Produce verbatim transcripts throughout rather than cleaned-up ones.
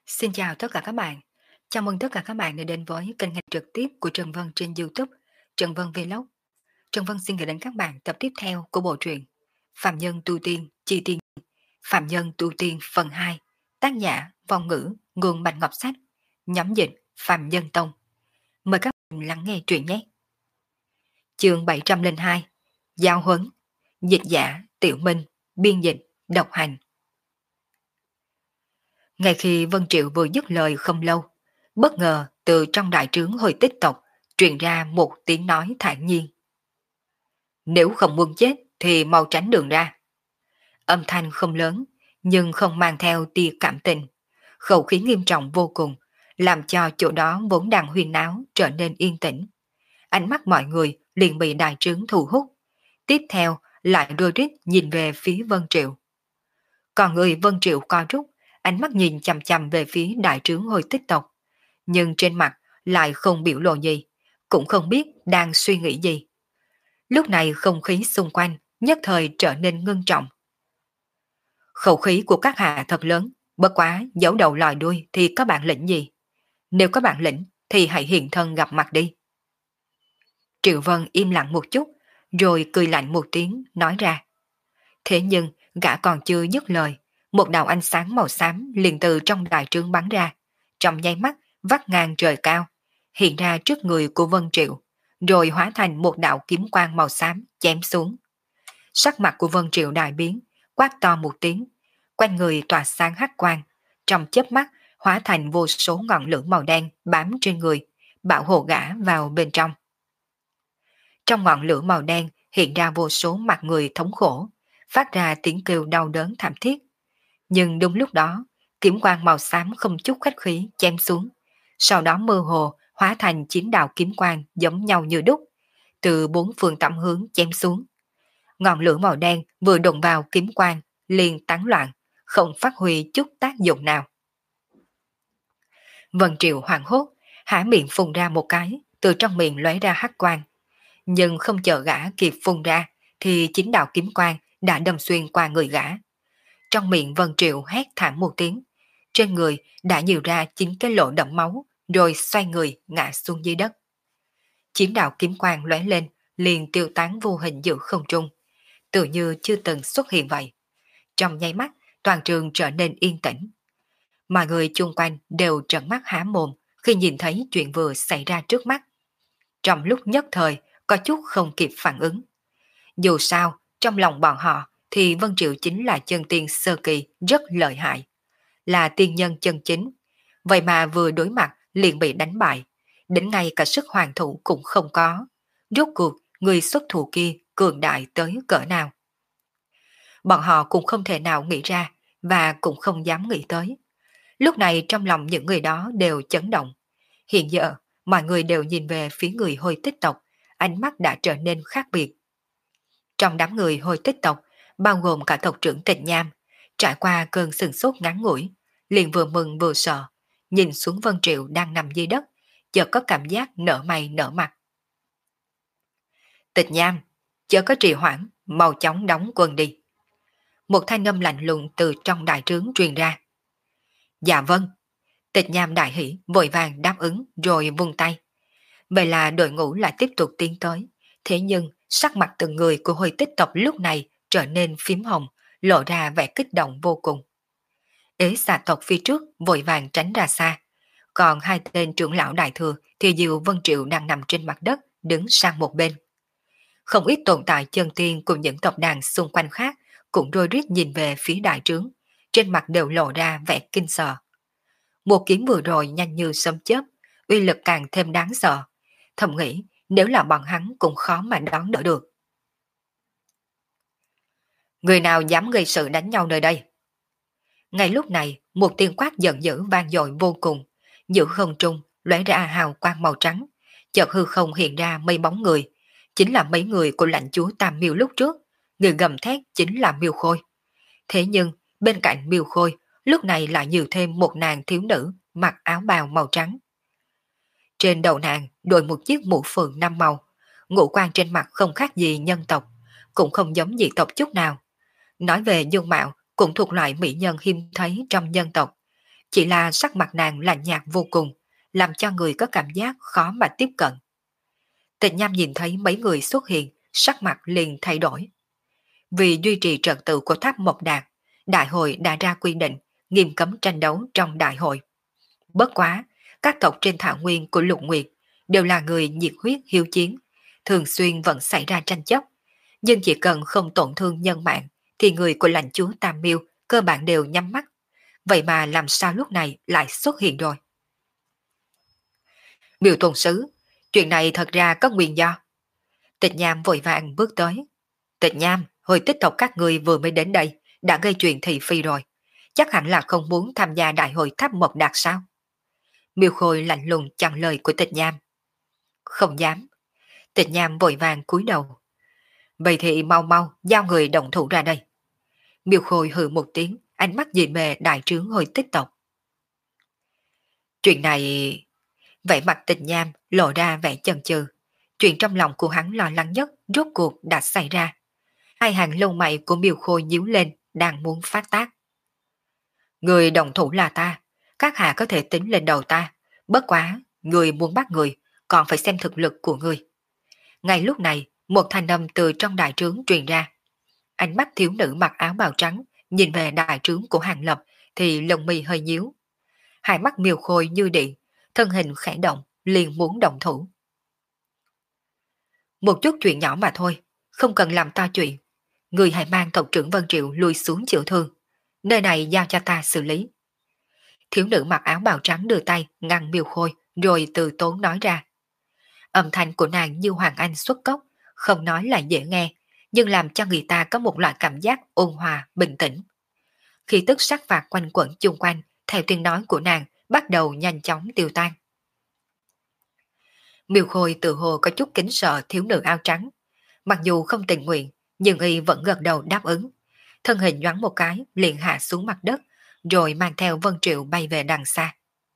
Xin chào tất cả các bạn. Chào mừng tất cả các bạn đã đến với kênh hành trực tiếp của Trần Vân trên YouTube, Trần Vân Vlog. Trần Vân xin gửi đến các bạn tập tiếp theo của bộ truyện Phạm Nhân Tu Tiên Chi Tiên, Phạm Nhân Tu Tiên phần hai, tác giả Vong Ngữ, nguồn Bạch Ngọc Sách, nhóm dịch Phạm Nhân Tông. Mời các bạn lắng nghe truyện nhé. Chương bảy trăm lẻ hai, Giao huấn, dịch giả Tiểu Minh, biên dịch độc hành. Ngay khi Vân Triệu vừa dứt lời không lâu, bất ngờ từ trong đại trướng hồi tích tộc truyền ra một tiếng nói thản nhiên. Nếu không muốn chết thì mau tránh đường ra. Âm thanh không lớn, nhưng không mang theo tia cảm tình. Khẩu khí nghiêm trọng vô cùng, làm cho chỗ đó vốn đang huyên náo trở nên yên tĩnh. Ánh mắt mọi người liền bị đại trướng thu hút. Tiếp theo lại đôi rít nhìn về phía Vân Triệu. Còn người Vân Triệu co rút, ánh mắt nhìn chằm chằm về phía đại trướng hồi tích tộc. Nhưng trên mặt lại không biểu lộ gì, cũng không biết đang suy nghĩ gì. Lúc này không khí xung quanh nhất thời trở nên ngưng trọng. Khẩu khí của các hạ thật lớn, bất quá giấu đầu lòi đuôi thì có bản lĩnh gì? Nếu có bản lĩnh thì hãy hiện thân gặp mặt đi. Triệu Vân im lặng một chút, rồi cười lạnh một tiếng nói ra. Thế nhưng gã còn chưa dứt lời, một đạo ánh sáng màu xám liền từ trong đại trướng bắn ra, trong nháy mắt vắt ngang trời cao, hiện ra trước người của Vân Triệu, rồi hóa thành một đạo kiếm quang màu xám chém xuống. Sắc mặt của Vân Triệu đại biến, quát to một tiếng, quanh người tỏa sáng hắc quang, trong chớp mắt hóa thành vô số ngọn lửa màu đen bám trên người, bảo hộ gã vào bên trong. Trong ngọn lửa màu đen hiện ra vô số mặt người thống khổ, phát ra tiếng kêu đau đớn thảm thiết. Nhưng đúng lúc đó, kiếm quang màu xám không chút khách khí chém xuống, sau đó mơ hồ hóa thành chín đạo kiếm quang giống nhau như đúc, từ bốn phương tám hướng chém xuống. Ngọn lửa màu đen vừa đụng vào kiếm quang, liền tán loạn, không phát huy chút tác dụng nào. Vân Triệu hoảng hốt, há miệng phun ra một cái, từ trong miệng lóe ra hắc quang. Nhưng không chờ gã kịp phun ra, thì chín đạo kiếm quang đã đâm xuyên qua người gã. Trong miệng Vân Triệu hét thảm một tiếng, trên người đã nhiều ra chín cái lỗ đẫm máu, rồi xoay người ngã xuống dưới đất. Chín đạo kiếm quang lóe lên, liền tiêu tán vô hình giữa không trung, tự như chưa từng xuất hiện vậy. Trong nháy mắt, toàn trường trở nên yên tĩnh. Mọi người chung quanh đều trợn mắt há mồm khi nhìn thấy chuyện vừa xảy ra trước mắt. Trong lúc nhất thời, có chút không kịp phản ứng. Dù sao, trong lòng bọn họ thì Vân Triệu chính là chân tiên sơ kỳ rất lợi hại, là tiên nhân chân chính. Vậy mà vừa đối mặt liền bị đánh bại, đến ngay cả sức hoàn thủ cũng không có. Rốt cuộc, người xuất thủ kia cường đại tới cỡ nào? Bọn họ cũng không thể nào nghĩ ra, và cũng không dám nghĩ tới. Lúc này trong lòng những người đó đều chấn động. Hiện giờ, mọi người đều nhìn về phía người Hồi Tích tộc, ánh mắt đã trở nên khác biệt. Trong đám người Hồi Tích tộc, bao gồm cả tộc trưởng Tịnh Nham, trải qua cơn sừng sốt ngắn ngủi, liền vừa mừng vừa sợ, nhìn xuống Vân Triệu đang nằm dưới đất, chợt có cảm giác nở mày nở mặt. Tịnh Nham, chớ có trì hoãn, mau chóng đóng quân đi. Một thanh âm lạnh lùng từ trong đại trướng truyền ra. Dạ vâng. Tịch Nham đại hỉ, vội vàng đáp ứng rồi vung tay. Vậy là đội ngũ lại tiếp tục tiến tới. Thế nhưng sắc mặt từng người của Hồi Tích tộc lúc này trở nên phím hồng, lộ ra vẻ kích động vô cùng. Ế xà tộc phía trước vội vàng tránh ra xa. Còn hai tên trưởng lão đại thừa thì Diệu Vân Triệu đang nằm trên mặt đất, đứng sang một bên. Không ít tồn tại chân tiên cùng những tộc đàn xung quanh khác cũng rối rít nhìn về phía đại trướng, trên mặt đều lộ ra vẻ kinh sợ. Một kiếm vừa rồi nhanh như sấm chớp, uy lực càng thêm đáng sợ. Thầm nghĩ nếu là bọn hắn cũng khó mà đón đỡ được. Người nào dám gây sự đánh nhau nơi đây? Ngay lúc này, một tiếng quát giận dữ vang dội vô cùng, giữa không trung lóe ra hào quang màu trắng, chợt hư không hiện ra mấy bóng người, chính là mấy người của lãnh chúa Tam Miêu lúc trước, người gầm thét chính là Miêu Khôi. Thế nhưng, bên cạnh Miêu Khôi, lúc này lại nhiều thêm một nàng thiếu nữ mặc áo bào màu trắng. Trên đầu nàng đội một chiếc mũ phượng năm màu, ngũ quan trên mặt không khác gì nhân tộc, cũng không giống dị tộc chút nào. Nói về dung mạo cũng thuộc loại mỹ nhân hiếm thấy trong nhân tộc, chỉ là sắc mặt nàng lạnh nhạt vô cùng, làm cho người có cảm giác khó mà tiếp cận. Tịch Nham nhìn thấy mấy người xuất hiện, sắc mặt liền thay đổi. Vì duy trì trật tự của tháp Mộc Đạt, đại hội đã ra quy định nghiêm cấm tranh đấu trong đại hội. Bất quá, các tộc trên thảo nguyên của Lục Nguyệt đều là người nhiệt huyết hiếu chiến, thường xuyên vẫn xảy ra tranh chấp, nhưng chỉ cần không tổn thương nhân mạng thì người của lãnh chúa Tam Miêu cơ bản đều nhắm mắt. Vậy mà làm sao lúc này lại xuất hiện rồi? Miêu tuần sứ, chuyện này thật ra có nguyên do. Tịch Nham vội vàng bước tới. Tịch Nham, hồi tích tộc các người vừa mới đến đây, đã gây chuyện thị phi rồi. Chắc hẳn là không muốn tham gia đại hội tháp Mộc Đạt sao? Miêu Khôi lạnh lùng chặn lời của Tịch Nham. Không dám. Tịch Nham vội vàng cúi đầu. Vậy thì mau mau giao người động thủ ra đây. Miêu Khôi hừ một tiếng, ánh mắt nhìn về đại trướng hồi tích tộc. Chuyện này... Vậy mặt Tịch Nham lộ ra vẻ chần chừ. Chuyện trong lòng của hắn lo lắng nhất rốt cuộc đã xảy ra. Hai hàng lông mày của Miêu Khôi nhíu lên, đang muốn phát tác. Người đồng thủ là ta, các hạ có thể tính lên đầu ta. Bất quá, người muốn bắt người, còn phải xem thực lực của người. Ngay lúc này, một thanh âm từ trong đại trướng truyền ra. Ánh mắt thiếu nữ mặc áo bào trắng, nhìn về đại trướng của Hàng Lập, thì lông mi hơi nhíu. Hai mắt Miêu Khôi như điện, thân hình khẽ động, liền muốn động thủ. Một chút chuyện nhỏ mà thôi, không cần làm to chuyện. Người hãy mang tộc trưởng Vân Triệu lùi xuống chịu thương. Nơi này giao cho ta xử lý. Thiếu nữ mặc áo bào trắng đưa tay ngăn Miêu Khôi, rồi từ tốn nói ra. Âm thanh của nàng như Hoàng Anh xuất cốc, không nói là dễ nghe, nhưng làm cho người ta có một loại cảm giác ôn hòa, bình tĩnh. Khi tức sắc phạt quanh quẩn chung quanh, theo tiếng nói của nàng, bắt đầu nhanh chóng tiêu tan. Miêu Khôi tự hồ có chút kính sợ thiếu nữ áo trắng. Mặc dù không tình nguyện, nhưng y vẫn gật đầu đáp ứng. Thân hình nhoáng một cái, liền hạ xuống mặt đất, rồi mang theo Vân Triệu bay về đằng xa.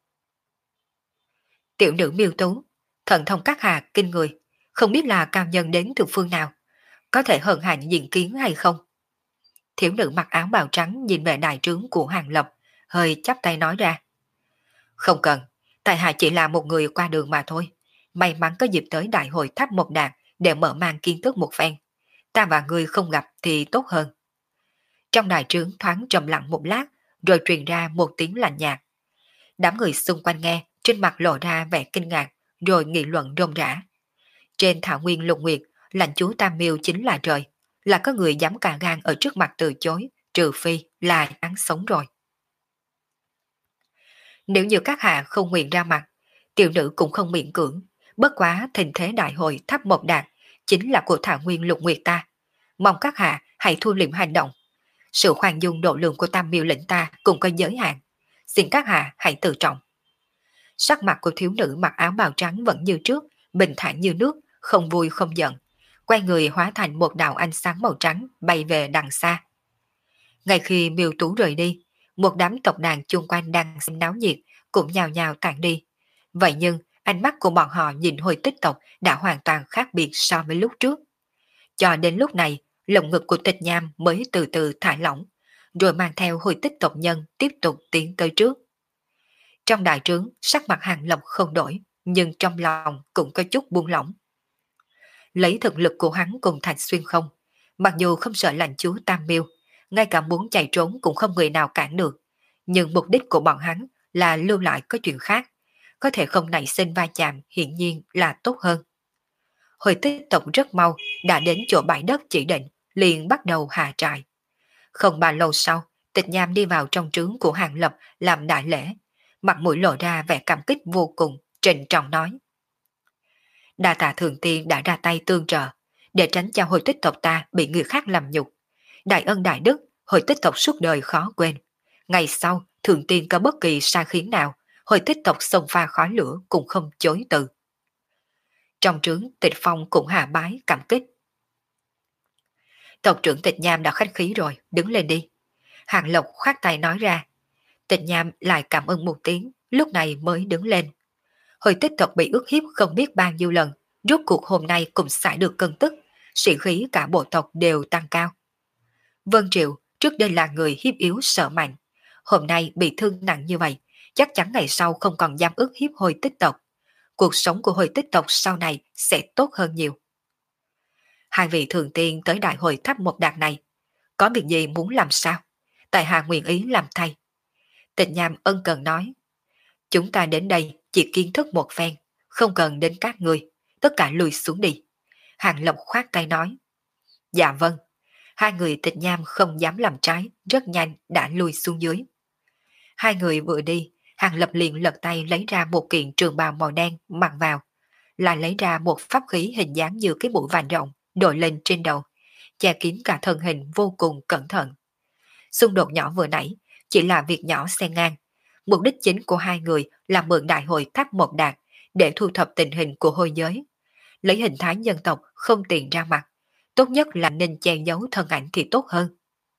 Tiểu nữ Miêu Tú, thần thông các hạ kinh người, không biết là cao nhân đến từ phương nào, có thể hận hạnh diện kiến hay không? Thiếu nữ mặc áo bào trắng nhìn về đại trướng của Hàng Lập, hơi chắp tay nói ra. Không cần, tại hạ chỉ là một người qua đường mà thôi. May mắn có dịp tới đại hội tháp Mộc Đạt để mở mang kiến thức một phen. Ta và người không gặp thì tốt hơn. Trong đại trướng thoáng trầm lặng một lát, rồi truyền ra một tiếng lạnh nhạt. Đám người xung quanh nghe, trên mặt lộ ra vẻ kinh ngạc, rồi nghị luận rôm rã. Trên thảo nguyên Lục Nguyệt, lãnh chúa Tam Miêu chính là trời, là có người dám cả gan ở trước mặt từ chối, trừ phi là án sống rồi. Nếu như các hạ không nguyện ra mặt, tiểu nữ cũng không miễn cưỡng, bất quá thịnh thế đại hội tháp Mộc Đạt chính là của thảo nguyên Lục Nguyệt ta. Mong các hạ hãy thu liệm hành động. Sự khoan dung độ lượng của Tam Miêu lệnh ta cũng có giới hạn. Xin các hạ hãy tự trọng. Sắc mặt của thiếu nữ mặc áo bào trắng vẫn như trước, bình thản như nước, không vui không giận. Quay người hóa thành một đạo ánh sáng màu trắng bay về đằng xa. Ngay khi Miêu Tú rời đi, một đám tộc đàn chung quanh đang xem náo nhiệt cũng nhào nhào tản đi. Vậy nhưng ánh mắt của bọn họ nhìn hồi tích tộc đã hoàn toàn khác biệt so với lúc trước. Cho đến lúc này, lồng ngực của Tịch Nham mới từ từ thả lỏng, rồi mang theo hồi tích tộc nhân tiếp tục tiến tới trước. Trong đại trướng, sắc mặt Hàng Lập không đổi, nhưng trong lòng cũng có chút buông lỏng. Lấy thực lực của hắn cùng Thạch Xuyên không, mặc dù không sợ lãnh chúa Tam Miêu, ngay cả muốn chạy trốn cũng không người nào cản được, nhưng mục đích của bọn hắn là lưu lại có chuyện khác, có thể không nảy sinh va chạm hiển nhiên là tốt hơn. Hồi tích tộc rất mau đã đến chỗ bãi đất chỉ định, liền bắt đầu hạ trại. Không bao lâu sau, Tịch Nham đi vào trong trướng của Hàng Lập làm đại lễ, mặt mũi lộ ra vẻ cảm kích vô cùng, trịnh trọng nói. Đa tạ Thường Tiên đã ra tay tương trợ, để tránh cho hồi tích tộc ta bị người khác làm nhục. Đại ân đại đức, hồi tích tộc suốt đời khó quên. Ngày sau, Thường Tiên có bất kỳ sai khiến nào, hồi tích tộc xông pha khói lửa cũng không chối từ. Trong trướng, Tịch Phong cũng hạ bái cảm kích. Tộc trưởng Tịch Nham đã khách khí rồi, đứng lên đi. Hàng Lộc khoát tay nói ra. Tịch Nham lại cảm ơn một tiếng, lúc này mới đứng lên. Hồi tích tộc bị ức hiếp không biết bao nhiêu lần, rốt cuộc hôm nay cũng xả được cơn tức, sĩ khí cả bộ tộc đều tăng cao. Vân Triệu trước đây là người hiếp yếu sợ mạnh, hôm nay bị thương nặng như vậy, chắc chắn ngày sau không còn dám ức hiếp Hồi Tích tộc. Cuộc sống của Hồi Tích tộc sau này sẽ tốt hơn nhiều. Hai vị thường tiên tới đại hội tháp một đàn này, có việc gì muốn làm sao? Tại hạ nguyện ý làm thay. Tịch Nham ân cần nói, chúng ta đến đây chỉ kiến thức một phen, không cần đến các người, tất cả lùi xuống đi. Hàng Lập khoát tay nói, dạ vâng. Hai người Tịch Nham không dám làm trái, rất nhanh đã lùi xuống dưới. Hai người vừa đi, Hàng Lập liền lật tay lấy ra một kiện trường bào màu đen mặc vào, lại lấy ra một pháp khí hình dáng như cái mũi vàng rộng, đội lên trên đầu, che kín cả thân hình vô cùng cẩn thận. Xung đột nhỏ vừa nãy chỉ là việc nhỏ xen ngang. Mục đích chính của hai người là mượn đại hội tháp một đạt để thu thập tình hình của hôi giới. Lấy hình thái nhân tộc không tiện ra mặt, tốt nhất là nên che giấu thân ảnh thì tốt hơn.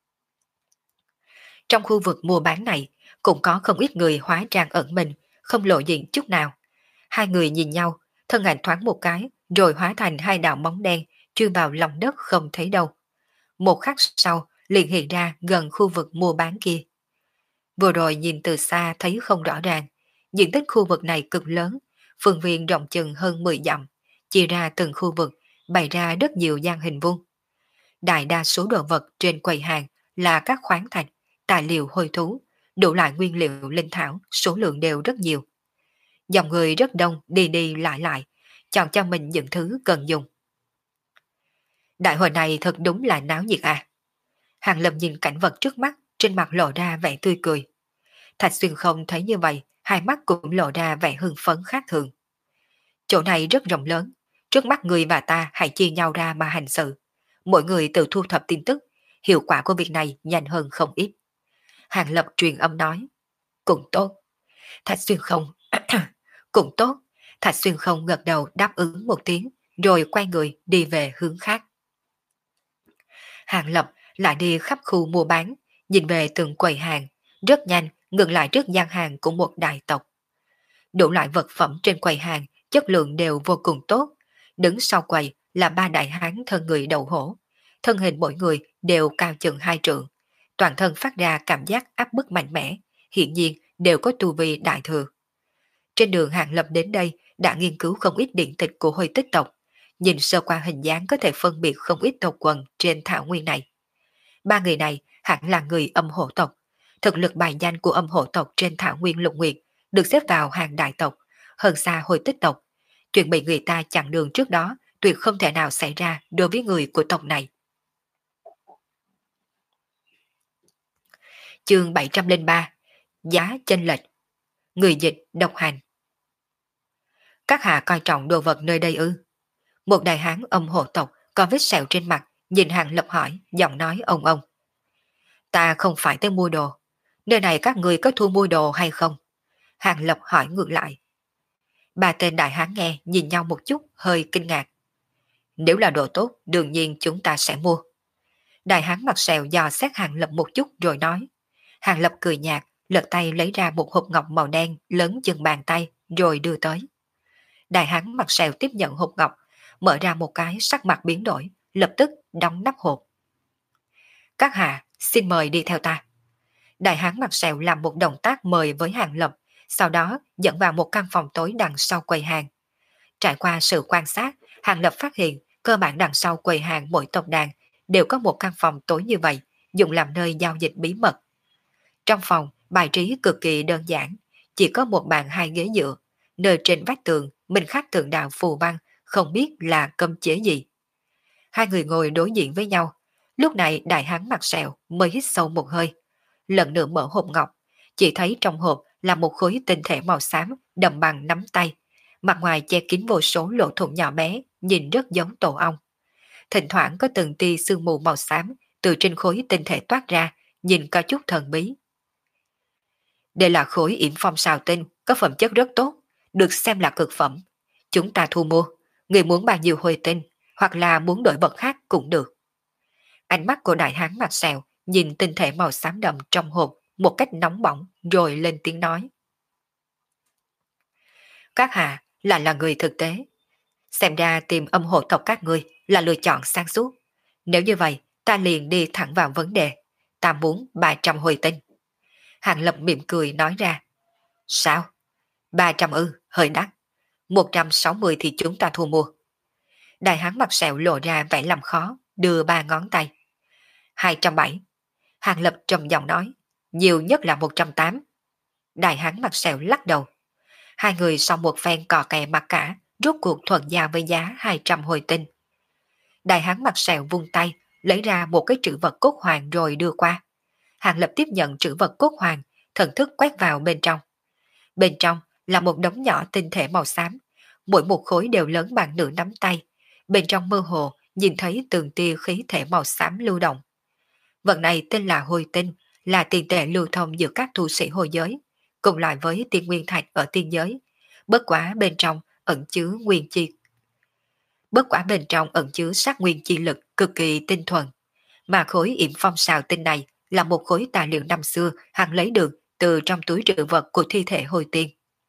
Trong khu vực mua bán này cũng có không ít người hóa trang ẩn mình, không lộ diện chút nào. Hai người nhìn nhau, thân ảnh thoáng một cái rồi hóa thành hai đạo bóng đen chui vào lòng đất không thấy đâu. Một khắc sau liền hiện ra gần khu vực mua bán kia. Vừa rồi nhìn từ xa thấy không rõ ràng, diện tích khu vực này cực lớn, phương viên rộng chừng hơn mười dặm, chia ra từng khu vực, bày ra rất nhiều gian hình vuông. Đại đa số đồ vật trên quầy hàng là các khoáng thạch, tài liệu hôi thú, đủ loại nguyên liệu linh thảo, số lượng đều rất nhiều. Dòng người rất đông đi đi lại lại, chọn cho mình những thứ cần dùng. Đại hội này thật đúng là náo nhiệt à. Hàng Lập nhìn cảnh vật trước mắt, trên mặt lộ ra vẻ tươi cười. Thạch Xuyên không thấy như vậy, hai mắt cũng lộ ra vẻ hưng phấn khác thường. Chỗ này rất rộng lớn, trước mắt người và ta hãy chia nhau ra mà hành sự. Mỗi người tự thu thập tin tức, hiệu quả của việc này nhanh hơn không ít. Hàng Lập truyền âm nói, cũng tốt. Thạch Xuyên không, cũng tốt. Thạch Xuyên không gật đầu đáp ứng một tiếng, rồi quay người đi về hướng khác. Hàng Lập lại đi khắp khu mua bán, nhìn về từng quầy hàng, rất nhanh ngừng lại trước gian hàng của một đại tộc. Đủ loại vật phẩm trên quầy hàng chất lượng đều vô cùng tốt. Đứng sau quầy là ba đại hán thân người đầu hổ, thân hình mỗi người đều cao chừng hai trượng, toàn thân phát ra cảm giác áp bức mạnh mẽ, hiện nhiên đều có tu vi đại thừa. Trên đường Hàng Lập đến đây đã nghiên cứu không ít điển tịch của Hồi Tích tộc, nhìn sơ qua hình dáng có thể phân biệt không ít tộc quần trên thảo nguyên này. Ba người này hẳn là người âm hổ tộc. Thực lực bài danh của âm hổ tộc trên thảo nguyên lục nguyệt được xếp vào hàng đại tộc, hơn xa Hồi Tích tộc. Chuyện bị người ta chặn đường trước đó tuyệt không thể nào xảy ra đối với người của tộc này. Chương bảy trăm lẻ ba. Giá chênh lệch. Người dịch độc hành. Các hạ coi trọng đồ vật nơi đây ư? Một đại hán âm hổ tộc có vết sẹo trên mặt, nhìn Hàng Lập hỏi, giọng nói ông ông. Ta không phải tới mua đồ. Nơi này các người có thu mua đồ hay không? Hàng Lập hỏi ngược lại. Ba tên đại hán nghe nhìn nhau một chút, hơi kinh ngạc. Nếu là đồ tốt, đương nhiên chúng ta sẽ mua. Đại hán mặt sẹo dò xét Hàng Lập một chút rồi nói. Hàng Lập cười nhạt, lật tay lấy ra một hộp ngọc màu đen lớn chừng bàn tay rồi đưa tới. Đại hán mặt sẹo tiếp nhận hộp ngọc, mở ra một cái, sắc mặt biến đổi, lập tức đóng nắp hộp. Các hạ, xin mời đi theo ta. Đại hán mặt sẹo làm một động tác mời với Hàng Lập, sau đó dẫn vào một căn phòng tối đằng sau quầy hàng. Trải qua sự quan sát, Hàng Lập phát hiện cơ bản đằng sau quầy hàng mỗi tộc đàn đều có một căn phòng tối như vậy, dùng làm nơi giao dịch bí mật. Trong phòng, bài trí cực kỳ đơn giản, chỉ có một bàn hai ghế dựa, nơi trên vách tường mình khắc thượng đạo phù văn, không biết là cấm chế gì. Hai người ngồi đối diện với nhau, lúc này đại hán mặt sẹo mới hít sâu một hơi, lần nữa mở hộp ngọc, chỉ thấy trong hộp là một khối tinh thể màu xám đầm bằng nắm tay, mặt ngoài che kín vô số lỗ thủng nhỏ bé, nhìn rất giống tổ ong. Thỉnh thoảng có từng tia sương mù màu xám từ trên khối tinh thể toát ra, nhìn có chút thần bí. Đây là khối yểm phong sào tinh, có phẩm chất rất tốt, được xem là cực phẩm. Chúng ta thu mua, người muốn bao nhiêu hồi tinh, hoặc là muốn đổi vật khác cũng được. Ánh mắt của đại hán mặt sẹo nhìn tinh thể màu xám đậm trong hộp một cách nóng bỏng rồi lên tiếng nói. Các hạ là là người thực tế. Xem ra tìm âm hộ tộc các ngươi là lựa chọn sáng suốt. Nếu như vậy, ta liền đi thẳng vào vấn đề. Ta muốn ba trăm hồi tinh. Hàng Lập mỉm cười nói ra. Sao? ba trăm ư, hơi đắt. một trăm sáu mươi thì chúng ta thu mua. Đại hán mặt sẹo lộ ra vẻ làm khó, đưa ba ngón tay. hai trăm bảy. Hàng Lập trầm giọng nói. Nhiều nhất là một trăm tám. Đại hán mặt sẹo lắc đầu. Hai người sau một phen cò kè mặt cả, rốt cuộc thuận giao với giá hai trăm hồi tinh. Đại hán mặt sẹo vung tay, lấy ra một cái trữ vật cốt hoàng rồi đưa qua. Hàng Lập tiếp nhận trữ vật cốt hoàng, thần thức quét vào bên trong. Bên trong là một đống nhỏ tinh thể màu xám, mỗi một khối đều lớn bằng nửa nắm tay. Bên trong mơ hồ nhìn thấy từng tia khí thể màu xám lưu động. Vật này tên là hồi tinh, là tiền tệ lưu thông giữa các tu sĩ hồi giới, cùng loại với tiên nguyên thạch ở tiên giới. Bất quá bên trong ẩn chứa nguyên chi. Bất quả bên trong ẩn chứa sát nguyên chi lực cực kỳ tinh thuần. Mà khối yểm phong xào tinh này là một khối tài liệu năm xưa hắn lấy được từ trong túi trữ vật của thi thể hồi tiên.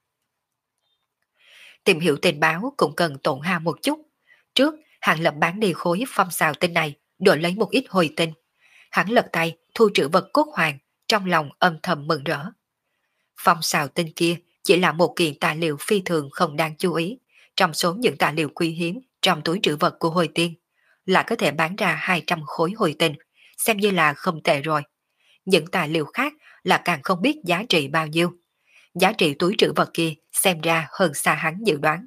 Tìm hiểu tình báo cũng cần tổn hao một chút. Trước, hắn lập bán đi khối phong xào tinh này, đổi lấy một ít hồi tinh. Hắn lật tay thu trữ vật cốt hoàng, trong lòng âm thầm mừng rỡ. Phong xào tinh kia chỉ là một kiện tài liệu phi thường không đáng chú ý, trong số những tài liệu quý hiếm trong túi trữ vật của hồi tiên, lại có thể bán ra hai trăm khối hồi tinh, xem như là không tệ rồi. Những tài liệu khác là càng không biết giá trị bao nhiêu. Giá trị túi trữ vật kia xem ra hơn xa hắn dự đoán.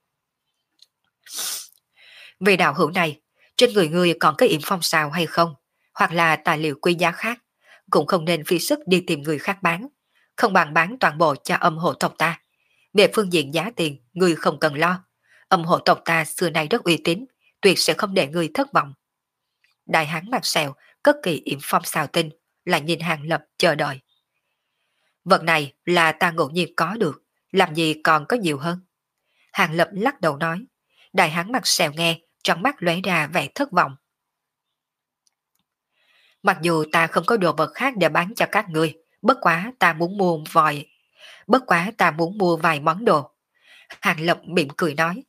Vì đạo hữu này, trên người ngươi còn có yểm phong xào hay không, hoặc là tài liệu quý giá khác, cũng không nên phí sức đi tìm người khác bán, không bằng bán toàn bộ cho âm hộ tộc ta. Về phương diện giá tiền, ngươi không cần lo. Âm hộ tộc ta xưa nay rất uy tín, tuyệt sẽ không để ngươi thất vọng. Đại hán mặt sẹo, cất kỳ yểm phong xào tinh, lại nhìn Hàng Lập chờ đợi. Vật này là ta ngẫu nhiên có được, làm gì còn có nhiều hơn. Hàng Lập lắc đầu nói. Đại hán mặt sẹo nghe, trong mắt lóe ra vẻ thất vọng. Mặc dù ta không có đồ vật khác để bán cho các ngươi, bất quá ta muốn mua vòi, bất quá ta muốn mua vài món đồ. Hàng Lập mỉm cười nói.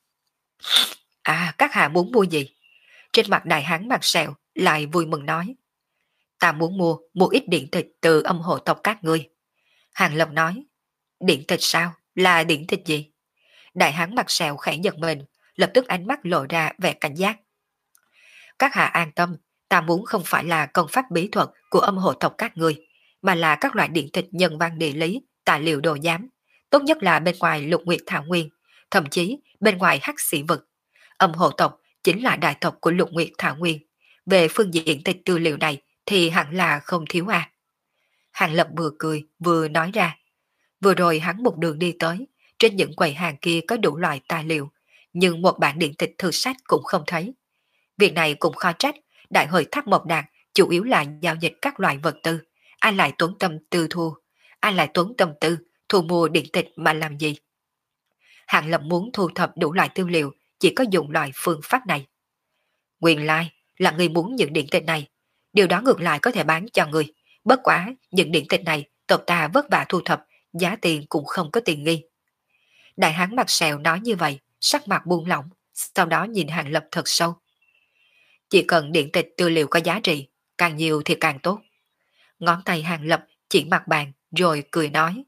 À, các hạ muốn mua gì? Trên mặt đại hán mặt sẹo lại vui mừng nói. Ta muốn mua một ít điện thịt từ âm hộ tộc các ngươi. Hàng Lập nói. Điện thịt sao? Là điện thịt gì? Đại hán mặt sẹo khẽ giật mình, lập tức ánh mắt lộ ra vẻ cảnh giác. Các hạ an tâm, ta muốn không phải là công pháp bí thuật của âm hộ tộc các ngươi, mà là các loại điện thịt nhân văn địa lý, tài liệu đồ giám. Tốt nhất là bên ngoài lục nguyệt thảo nguyên, thậm chí bên ngoài hắc sĩ vực. Âm hộ tộc chính là đại tộc của lục nguyệt thảo nguyên. Về phương diện thịt tư liệu này thì hẳn là không thiếu à. Hàng Lập vừa cười vừa nói ra. Vừa rồi hắn một đường đi tới, trên những quầy hàng kia có đủ loại tài liệu, nhưng một bản điện tịch thư sách cũng không thấy. Việc này cũng khó trách, đại hội Thác Mộc Đạt chủ yếu là giao dịch các loại vật tư, ai lại tốn tâm tư thu, ai lại tốn tâm tư thu mua điện tịch mà làm gì. Hàng Lập muốn thu thập đủ loại tư liệu, chỉ có dùng loại phương pháp này. Nguyên lai là người muốn những điện tịch này, điều đó ngược lại có thể bán cho người. Bất quá, những điện tịch này tộc ta vất vả thu thập, giá tiền cũng không có tiền nghi. Đại hán mặt sẹo nói như vậy, sắc mặt buông lỏng, sau đó nhìn Hàng Lập thật sâu. Chỉ cần điện tịch tư liệu có giá trị, càng nhiều thì càng tốt. Ngón tay Hàng Lập chỉ mặt bàn rồi cười nói.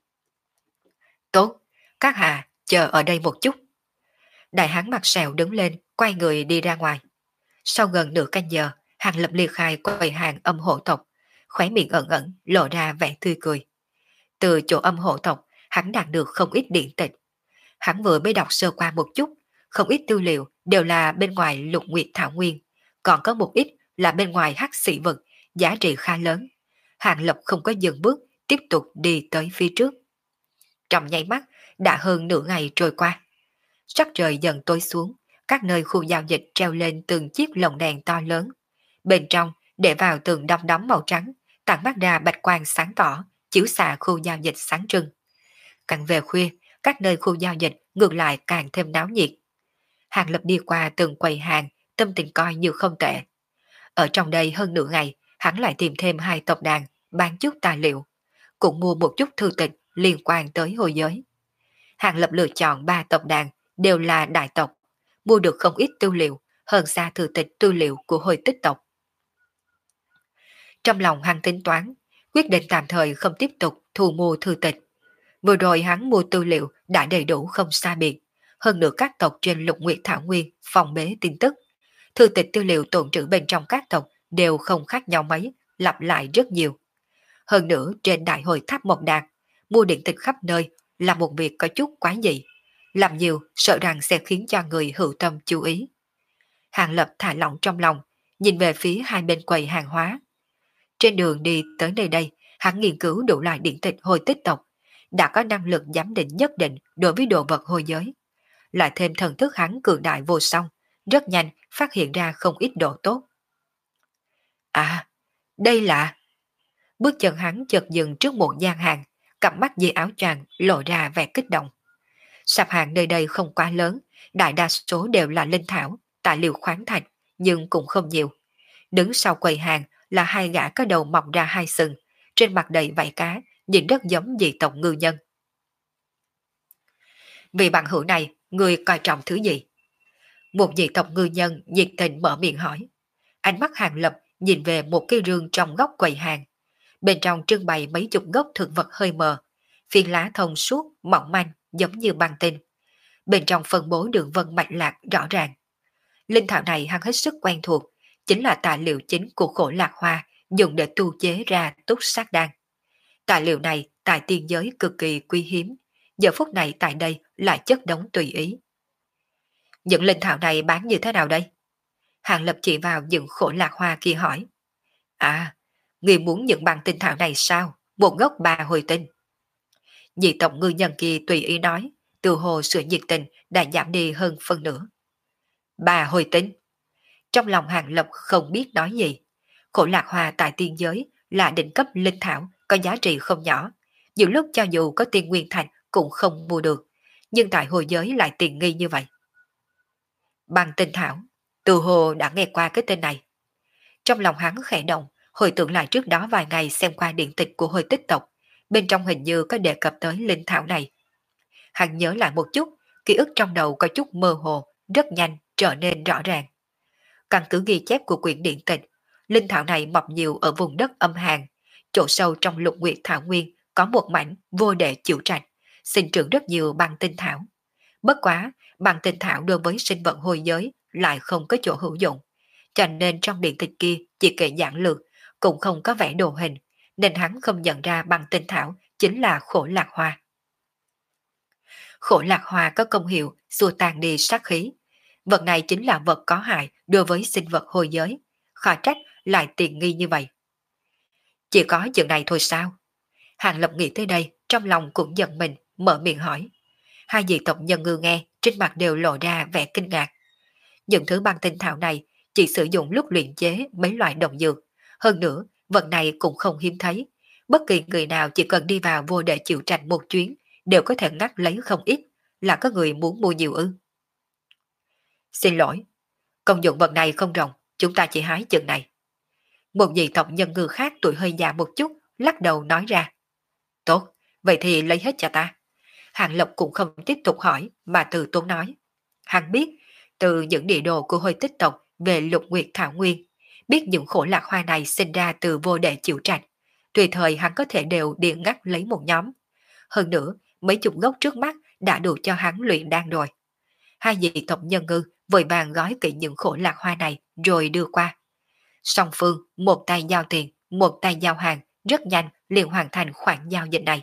Tốt, các hạ chờ ở đây một chút. Đại hán mặt sẹo đứng lên, quay người đi ra ngoài. Sau gần nửa canh giờ, Hàng Lập ly khai quầy hàng âm hộ tộc, khóe miệng ẩn ẩn lộ ra vẻ tươi cười. Từ chỗ âm hộ tộc, hắn đạt được không ít điện tịch. Hắn vừa mới đọc sơ qua một chút, không ít tư liệu đều là bên ngoài lục nguyệt thảo nguyên, còn có một ít là bên ngoài hắc sĩ vực, giá trị khá lớn. Hàng Lập không có dừng bước, tiếp tục đi tới phía trước. Trong nháy mắt, đã hơn nửa ngày trôi qua. Sắc trời dần tối xuống, các nơi khu giao dịch treo lên từng chiếc lồng đèn to lớn. Bên trong, để vào từng đom đóm màu trắng, tản mắt ra bạch quang sáng tỏ, chiếu xạ khu giao dịch sáng trưng. Càng về khuya, các nơi khu giao dịch ngược lại càng thêm náo nhiệt. Hàng Lập đi qua từng quầy hàng, tâm tình coi như không tệ. Ở trong đây hơn nửa ngày, hắn lại tìm thêm hai tộc đàn, bán chút tài liệu, cũng mua một chút thư tịch liên quan tới hồi giới. Hàng Lập lựa chọn ba tộc đàn, đều là đại tộc, mua được không ít tư liệu, hơn xa thư tịch tư liệu của hồi tích tộc. Trong lòng hắn tính toán, quyết định tạm thời không tiếp tục thu mua thư tịch. Vừa rồi hắn mua tư liệu đã đầy đủ không sai biệt. Hơn nữa các tộc trên Lục Nguyệt Thảo Nguyên phòng bế tin tức. Thư tịch tư liệu tồn trữ bên trong các tộc đều không khác nhau mấy, lặp lại rất nhiều. Hơn nữa trên đại hội tháp Mộc Đạt, mua điện tịch khắp nơi là một việc có chút quái dị. Làm nhiều sợ rằng sẽ khiến cho người hữu tâm chú ý. Hàng Lập thả lỏng trong lòng, nhìn về phía hai bên quầy hàng hóa. Trên đường đi tới nơi đây, hắn nghiên cứu đủ loại điện tịch hồi tích tộc, đã có năng lực giám định nhất định đối với đồ vật hồi giới. Lại thêm thần thức hắn cường đại vô song, rất nhanh phát hiện ra không ít độ tốt. À, đây là... Bước chân hắn chợt dừng trước một gian hàng, cặp mắt dưới áo choàng lộ ra vẻ kích động. Sạp hàng nơi đây không quá lớn, đại đa số đều là linh thảo, tài liệu khoáng thạch, nhưng cũng không nhiều. Đứng sau quầy hàng là hai gã có đầu mọc ra hai sừng, trên mặt đầy vảy cá, nhìn rất giống dị tộc ngư nhân. Vì bằng hữu này, người coi trọng thứ gì? Một dị tộc ngư nhân nhiệt tình mở miệng hỏi. Ánh mắt Hàng Lập nhìn về một cái rương trong góc quầy hàng. Bên trong trưng bày mấy chục gốc thực vật hơi mờ, phiến lá thông suốt, mỏng manh, giống như băng tinh. Bên trong phân bố đường vân mạch lạc rõ ràng. Linh thảo này hắn hết sức quen thuộc, chính là tài liệu chính của khổ lạc hoa dùng để tu chế ra túc sát đan. Tài liệu này tại tiên giới cực kỳ quý hiếm, giờ phút này tại đây lại chất đống tùy ý. Những linh thảo này bán như thế nào đây? Hàng Lập chỉ vào những khổ lạc hoa kia hỏi. À, người muốn những bằng tinh thảo này sao? Một gốc ba hồi tinh. Dị tộc ngư nhân kia tùy ý nói, từ hồ sự nhiệt tình đã giảm đi hơn phân nửa. Ba hồi tinh. Trong lòng Hàng Lập không biết nói gì. Khổ lạc hoa tại tiên giới là đỉnh cấp linh thảo, có giá trị không nhỏ. Nhiều lúc cho dù có tiền nguyên thành cũng không mua được, nhưng tại hồi giới lại tiền nghi như vậy. Bằng tinh thảo, từ hồ đã nghe qua cái tên này. Trong lòng hắn khẽ động, hồi tưởng lại trước đó vài ngày xem qua điện tịch của hồi tích tộc, bên trong hình như có đề cập tới linh thảo này. Hắn nhớ lại một chút, ký ức trong đầu có chút mơ hồ, rất nhanh trở nên rõ ràng. Căn cứ ghi chép của quyển điện tịch, linh thảo này mọc nhiều ở vùng đất âm hàn, chỗ sâu trong Lục Nguyệt Thảo Nguyên có một mảnh vô đệ chịu trạch, sinh trưởng rất nhiều băng tinh thảo. Bất quá, băng tinh thảo đối với sinh vật hồi giới lại không có chỗ hữu dụng, cho nên trong điện tịch kia chỉ kể giản lược, cũng không có vẽ đồ hình, nên hắn không nhận ra băng tinh thảo chính là khổ lạc hoa. Khổ lạc hoa có công hiệu xua tan đi sát khí. Vật này chính là vật có hại đối với sinh vật hồi giới, khó trách lại tiện nghi như vậy. Chỉ có chuyện này thôi sao? Hàng Lập nghĩ tới đây, trong lòng cũng giận mình, mở miệng hỏi. Hai dị tộc nhân ngư nghe, trên mặt đều lộ ra vẻ kinh ngạc. Những thứ băng tinh thảo này chỉ sử dụng lúc luyện chế mấy loại độc dược. Hơn nữa, vật này cũng không hiếm thấy. Bất kỳ người nào chỉ cần đi vào vô đệ chịu tranh một chuyến, đều có thể ngắt lấy không ít, là có người muốn mua nhiều ư. Xin lỗi, công dụng vật này không rộng, chúng ta chỉ hái chừng này. Một dị tộc nhân ngư khác tuổi hơi già một chút, lắc đầu nói ra. Tốt, vậy thì lấy hết cho ta. Hàng Lập cũng không tiếp tục hỏi, mà từ tốn nói. Hắn biết, từ những địa đồ của hồi tích tộc về Lục Nguyệt Thảo Nguyên, biết những khổ lạc hoa này sinh ra từ vô đệ chịu trạch. Tùy thời hắn có thể đều điện ngắt lấy một nhóm. Hơn nữa, mấy chục gốc trước mắt đã đủ cho hắn luyện đan rồi. Hai dị tộc nhân ngư vội vàng gói kỹ những khổ lạc hoa này rồi đưa qua. Song phương, một tay giao tiền, một tay giao hàng, rất nhanh liền hoàn thành khoản giao dịch này.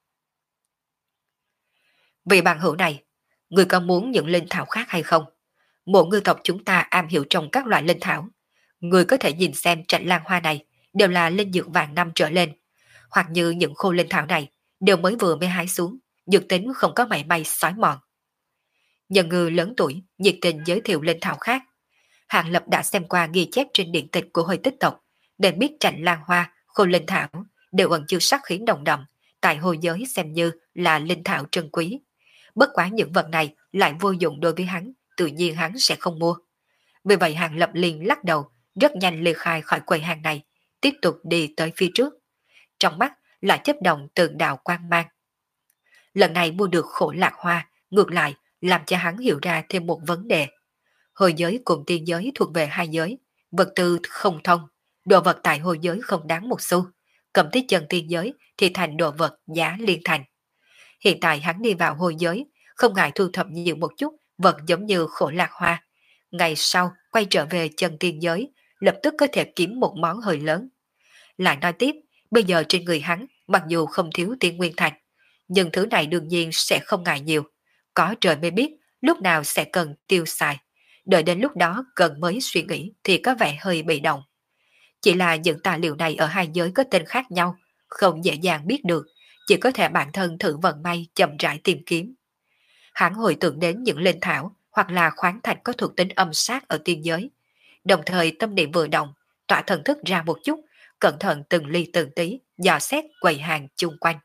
Vì bằng hữu này, người có muốn những linh thảo khác hay không? Một ngư tộc chúng ta am hiểu trồng các loại linh thảo. Người có thể nhìn xem trạch lan hoa này đều là linh dược vàng năm trở lên. Hoặc như những khô linh thảo này đều mới vừa mới hái xuống, dược tính không có mảy may xói mòn. Nhân ngư lớn tuổi, nhiệt tình giới thiệu linh thảo khác. Hàng Lập đã xem qua ghi chép trên điện tịch của hồi tích tộc, nên biết trạch lan hoa, khô linh thảo đều ẩn chứa sắc khí nồng đậm, tại hồi giới xem như là linh thảo trân quý. Bất quá những vật này lại vô dụng đối với hắn, tự nhiên hắn sẽ không mua. Vì vậy Hàng Lập liền lắc đầu, rất nhanh ly khai khỏi quầy hàng này, tiếp tục đi tới phía trước. Trong mắt lại chấp động tượng đạo quang mang. Lần này mua được khổ lạc hoa, ngược lại làm cho hắn hiểu ra thêm một vấn đề. Hồi giới cùng tiên giới thuộc về hai giới, vật tư không thông, đồ vật tại hồi giới không đáng một xu, cầm tới chân tiên giới thì thành đồ vật giá liên thành. Hiện tại hắn đi vào hôi giới, không ngại thu thập nhiều một chút, vật giống như khổ lạc hoa. Ngày sau, quay trở về chân tiên giới, lập tức có thể kiếm một món hơi lớn. Lại nói tiếp, bây giờ trên người hắn, mặc dù không thiếu tiên nguyên thạch, nhưng thứ này đương nhiên sẽ không ngại nhiều. Có trời mới biết, lúc nào sẽ cần tiêu xài. Đợi đến lúc đó cần mới suy nghĩ thì có vẻ hơi bị động. Chỉ là những tài liệu này ở hai giới có tên khác nhau, không dễ dàng biết được, chỉ có thể bản thân thử vận may chậm rãi tìm kiếm. Hắn hồi tưởng đến những linh thảo hoặc là khoáng thạch có thuộc tính âm sát ở tiên giới. Đồng thời tâm niệm vừa động, tỏa thần thức ra một chút, cẩn thận từng ly từng tí, dò xét quầy hàng chung quanh.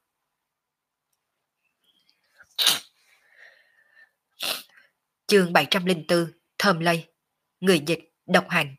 Chương bảy trăm lẻ bốn, Thơm Lây. Người dịch, độc hành.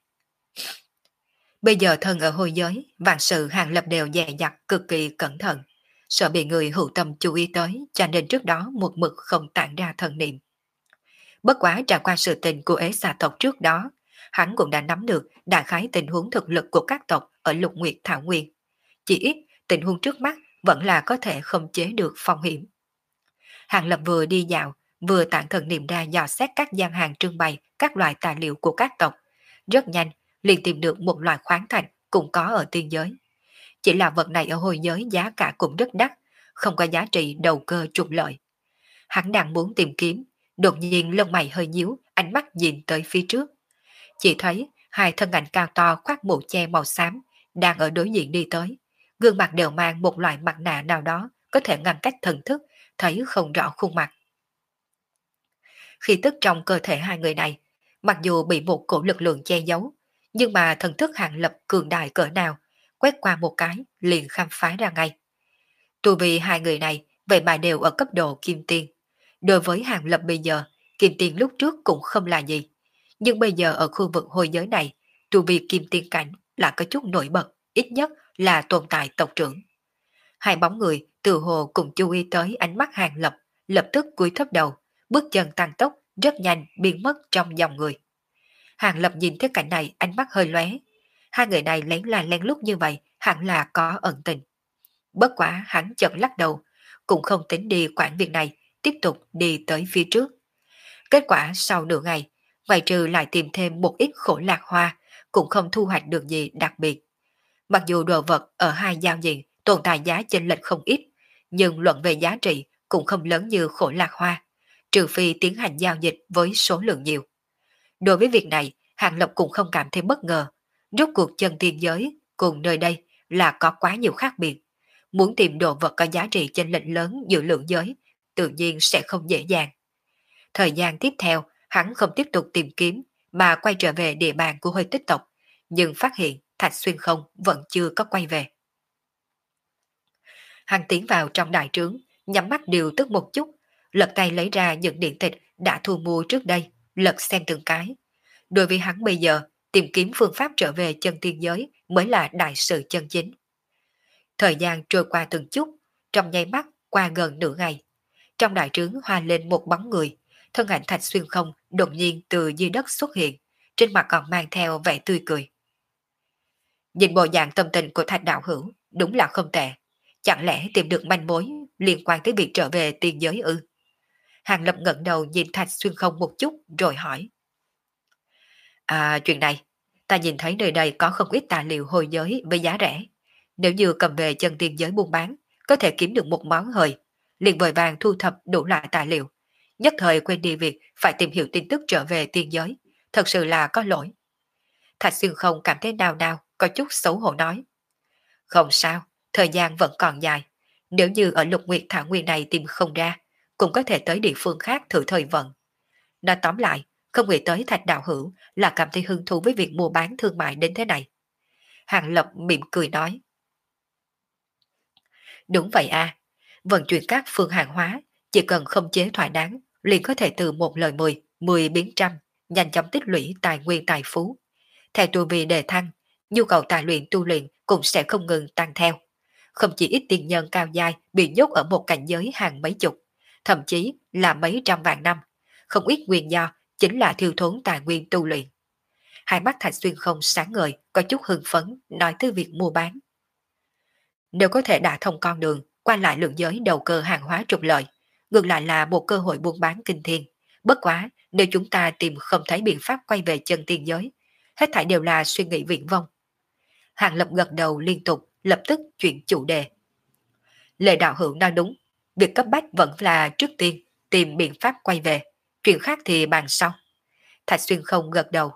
Bây giờ thân ở hôi giới, vạn sự Hàng Lập đều dè dặt cực kỳ cẩn thận, sợ bị người hữu tâm chú ý tới, cho nên trước đó một mực không tản ra thần niệm. Bất quá trải qua sự tình của ế xà tộc trước đó, hắn cũng đã nắm được đại khái tình huống thực lực của các tộc ở Lục Nguyệt Thảo Nguyên. Chỉ ít, tình huống trước mắt vẫn là có thể không chế được phong hiểm. Hàng Lập vừa đi dạo, vừa tản thần niệm ra dò xét các gian hàng trưng bày các loại tài liệu của các tộc. Rất nhanh, liền tìm được một loại khoáng thạch cũng có ở tiên giới. Chỉ là vật này ở hồi giới giá cả cũng rất đắt, không có giá trị đầu cơ trục lợi. Hắn đang muốn tìm kiếm, đột nhiên lông mày hơi nhíu, ánh mắt nhìn tới phía trước. Chỉ thấy hai thân ảnh cao to khoác mũ che màu xám đang ở đối diện đi tới, gương mặt đều mang một loại mặt nạ nào đó có thể ngăn cách thần thức, thấy không rõ khuôn mặt. Khi tức trong cơ thể hai người này, mặc dù bị một cổ lực lượng che giấu, nhưng mà thần thức Hàng Lập cường đại cỡ nào, quét qua một cái liền khám phá ra ngay. Tu vì hai người này vậy mà đều ở cấp độ kim tiên. Đối với Hàng Lập bây giờ, kim tiên lúc trước cũng không là gì. Nhưng bây giờ ở khu vực hồi giới này, tu vi kim tiên cảnh là có chút nổi bật, ít nhất là tồn tại tộc trưởng. Hai bóng người từ hồ cùng chú ý tới ánh mắt Hàng Lập, lập tức cúi thấp đầu, bước chân tăng tốc, rất nhanh biến mất trong dòng người. Hàng Lập nhìn thấy cảnh này ánh mắt hơi lóe. Hai người này lén là lén lút như vậy, hẳn là có ẩn tình. Bất quả hắn chợt lắc đầu, cũng không tính đi quản việc này, tiếp tục đi tới phía trước. Kết quả sau nửa ngày, ngoại trừ lại tìm thêm một ít khổ lạc hoa, cũng không thu hoạch được gì đặc biệt. Mặc dù đồ vật ở hai giao diện tồn tại giá chênh lệch không ít, nhưng luận về giá trị cũng không lớn như khổ lạc hoa, trừ phi tiến hành giao dịch với số lượng nhiều. Đối với việc này, Hàng Lập cũng không cảm thấy bất ngờ. Rốt cuộc chân tiên giới cùng nơi đây là có quá nhiều khác biệt. Muốn tìm đồ vật có giá trị chênh lệch lớn giữa lượng giới, tự nhiên sẽ không dễ dàng. Thời gian tiếp theo, hắn không tiếp tục tìm kiếm, mà quay trở về địa bàn của hơi tích tộc, nhưng phát hiện Thạch Xuyên Không vẫn chưa có quay về. Hắn tiến vào trong đại trướng, nhắm mắt điều tức một chút, lật tay lấy ra những điện tịch đã thu mua trước đây, lật xem từng cái. Đối với hắn bây giờ, tìm kiếm phương pháp trở về chân tiên giới mới là đại sự chân chính. Thời gian trôi qua từng chút, trong nháy mắt qua gần nửa ngày. Trong đại trướng hoa lên một bóng người, thân ảnh Thạch Xuyên Không đột nhiên từ dưới đất xuất hiện, trên mặt còn mang theo vẻ tươi cười. Nhìn bộ dạng tâm tình của Thạch đạo hữu, đúng là không tệ. Chẳng lẽ tìm được manh mối liên quan tới việc trở về tiên giới ư? Hàng Lập ngẩng đầu nhìn Thạch Xuyên Không một chút rồi hỏi. À, chuyện này, ta nhìn thấy nơi đây có không ít tài liệu hồi giới với giá rẻ. Nếu như cầm về chân tiên giới buôn bán, có thể kiếm được một món hời, liền vội vàng thu thập đủ loại tài liệu. Nhất thời quên đi việc phải tìm hiểu tin tức trở về tiên giới. Thật sự là có lỗi. Thạch Xuyên Không cảm thấy nào nào, có chút xấu hổ nói. Không sao, thời gian vẫn còn dài. Nếu như ở Lục Nguyệt Thảo Nguyên này tìm không ra, cũng có thể tới địa phương khác thử thời vận. Nói tóm lại, không nghĩ tới Thạch đạo hữu là cảm thấy hứng thú với việc mua bán thương mại đến thế này. Hàng Lập mỉm cười nói. Đúng vậy à, vận chuyển các phương hàng hóa, chỉ cần không chế thỏa đáng, liền có thể từ một lời mười, mười biến trăm, nhanh chóng tích lũy tài nguyên tài phú. Theo tu vi đề thăng, nhu cầu tài luyện tu luyện cũng sẽ không ngừng tăng theo. Không chỉ ít tiền nhân cao giai bị nhốt ở một cảnh giới hàng mấy chục, thậm chí là mấy trăm vạn năm, không ít nguyên do chính là thiếu thốn tài nguyên tu luyện. Hai mắt Thạch Xuyên Không sáng ngời, có chút hưng phấn nói tới việc mua bán. Nếu có thể đả thông con đường, qua lại lượng giới đầu cơ hàng hóa trục lợi, ngược lại là một cơ hội buôn bán kinh thiên. Bất quá, nếu chúng ta tìm không thấy biện pháp quay về chân tiên giới, hết thảy đều là suy nghĩ viển vông. Hàng Lập gật đầu liên tục, lập tức chuyển chủ đề. Lệ đạo hữu nói đúng, việc cấp bách vẫn là trước tiên tìm biện pháp quay về, chuyện khác thì bàn sau. Thạch Xuyên không gật đầu.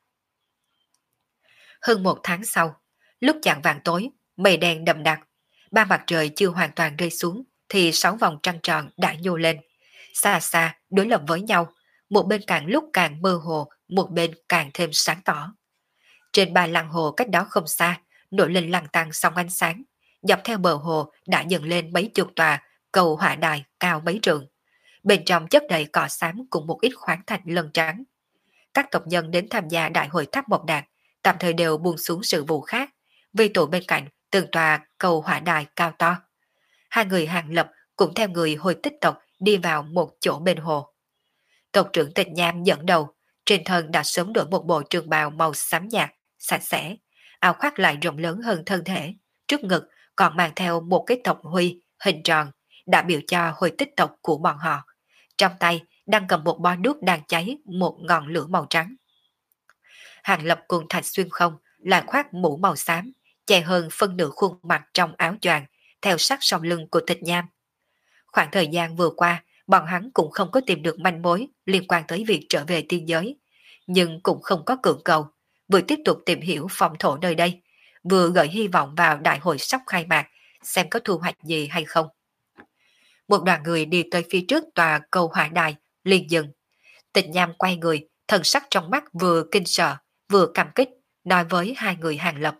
Hơn một tháng sau, lúc chạng vàng tối, mây đen đậm đặc, ba mặt trời chưa hoàn toàn rơi xuống, thì sáu vòng trăng tròn đã nhô lên. Xa xa, đối lập với nhau, một bên càng lúc càng mơ hồ, một bên càng thêm sáng tỏ. Trên ba lăng hồ cách đó không xa, nổi lên lăng tăng song ánh sáng, dọc theo bờ hồ đã dần lên mấy chục tòa cầu hỏa đài cao mấy trượng. Bên trong chất đầy cỏ xám cùng một ít khoáng thạch lân trắng. Các tộc nhân đến tham gia đại hội tháp Mộc Đạt tạm thời đều buông xuống sự vụ khác, vì tụ bên cạnh từng tòa cầu hỏa đài cao to. Hai người Hàng Lập cũng theo người hồi tích tộc đi vào một chỗ bên hồ. Tộc trưởng Tịch Nham dẫn đầu, trên thân đã sớm đổi một bộ trường bào màu xám nhạt, sạch sẽ, áo khoác lại rộng lớn hơn thân thể, trước ngực còn mang theo một cái tộc huy hình tròn, đã biểu cho hồi tích tộc của bọn họ. Trong tay đang cầm một bo nước đang cháy một ngọn lửa màu trắng. Hàng Lập cùng Thạch Xuyên không là khoác mũ màu xám, che hơn phân nửa khuôn mặt trong áo choàng, theo sát sau lưng của Tịch Nham. Khoảng thời gian vừa qua, bọn hắn cũng không có tìm được manh mối liên quan tới việc trở về tiên giới, nhưng cũng không có cưỡng cầu, vừa tiếp tục tìm hiểu phong thổ nơi đây, vừa gửi hy vọng vào đại hội sắp khai mạc, xem có thu hoạch gì hay không. Một đoàn người đi tới phía trước tòa cầu hỏa đài, liền dừng. Tịch Nham quay người, thần sắc trong mắt vừa kinh sợ, vừa cảm kích, nói với hai người Hàng Lập.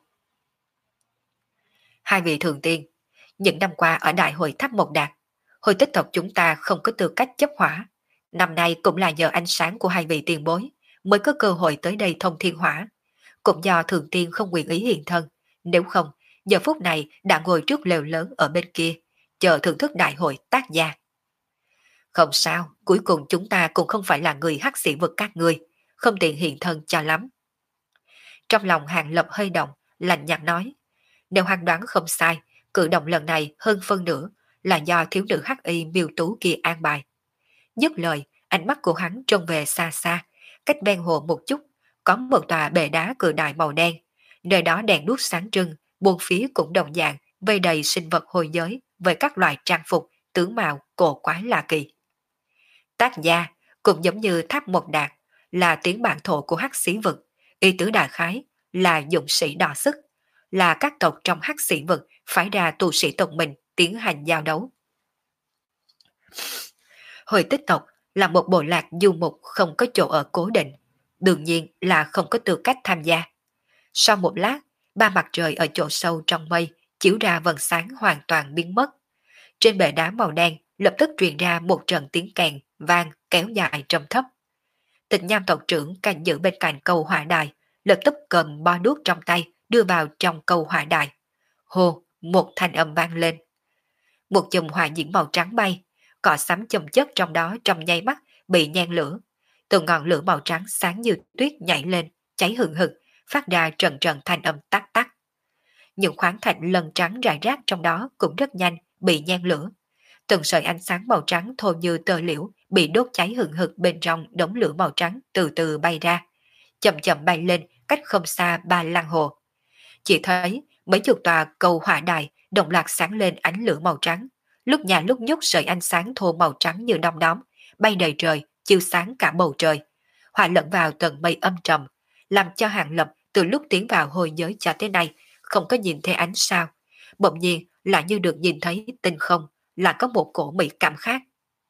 Hai vị thượng tiên, những năm qua ở đại hội tháp Mộc Đạt, hồi tích tộc chúng ta không có tư cách chấp hỏa. Năm nay cũng là nhờ ánh sáng của hai vị tiền bối mới có cơ hội tới đây thông thiên hỏa. Cũng do thượng tiên không nguyện ý hiện thân, nếu không, giờ phút này đã ngồi trước lều lớn ở bên kia, chờ thưởng thức đại hội tác gia. Không sao, cuối cùng chúng ta cũng không phải là người hắc sĩ vực các ngươi, không tiện hiện thân cho lắm. Trong lòng Hàng Lập hơi động, lạnh nhạt nói, nếu hắn đoán không sai, cử động lần này hơn phân nửa là do thiếu nữ hắc y miêu tú kia an bài. Dứt lời, ánh mắt của hắn trông về xa xa, cách ven hồ một chút, có một tòa bệ đá cự đại màu đen, nơi đó đèn đuốc sáng trưng, buôn phía cũng đồng dạng, vây đầy sinh vật hồi giới với các loại trang phục, tướng mạo cổ quái lạ kỳ. Tác gia cũng giống như tháp Mộc Đạt, là tiếng bản thổ của hắc sĩ vực, ý tứ đại khái là dũng sĩ đỏ sức, là các tộc trong hắc sĩ vực phái ra tu sĩ tộc mình tiến hành giao đấu. Hồi tích tộc là một bộ lạc du mục không có chỗ ở cố định, đương nhiên là không có tư cách tham gia. Sau một lát, ba mặt trời ở chỗ sâu trong mây chiếu ra vầng sáng hoàn toàn biến mất. Trên bệ đá màu đen lập tức truyền ra một trận tiếng kèn vang kéo dài trầm thấp. Tịch Nham tộc trưởng canh giữ bên cạnh cầu hỏa đài, lập tức cầm bo đuốc trong tay đưa vào trong cầu hỏa đài. Hồ, một thanh âm vang lên. Một chùm hỏa diễm màu trắng bay, cọ sắm chồng chất trong đó trong nháy mắt bị nhen lửa. Từ ngọn lửa màu trắng sáng như tuyết nhảy lên, cháy hừng hực, phát ra trận trận thanh âm tắc tắc. Những khoáng thạch lần trắng rải rác trong đó cũng rất nhanh bị nhen lửa. Từng sợi ánh sáng màu trắng thô như tơ liễu bị đốt cháy hừng hực bên trong đống lửa màu trắng từ từ bay ra, chậm chậm bay lên cách không xa ba lăng hồ. Chỉ thấy mấy chục tòa cầu hỏa đài đồng loạt sáng lên ánh lửa màu trắng, lúc nhà lúc nhúc sợi ánh sáng thô màu trắng như đom đóm bay đầy trời, chiếu sáng cả bầu trời, hòa lẫn vào tầng mây âm trầm, làm cho Hàng Lập từ lúc tiến vào hồi giới cho tới nay không có nhìn thấy ánh sao, bỗng nhiên lại như được nhìn thấy tinh không, là có một cổ mỹ cảm khác.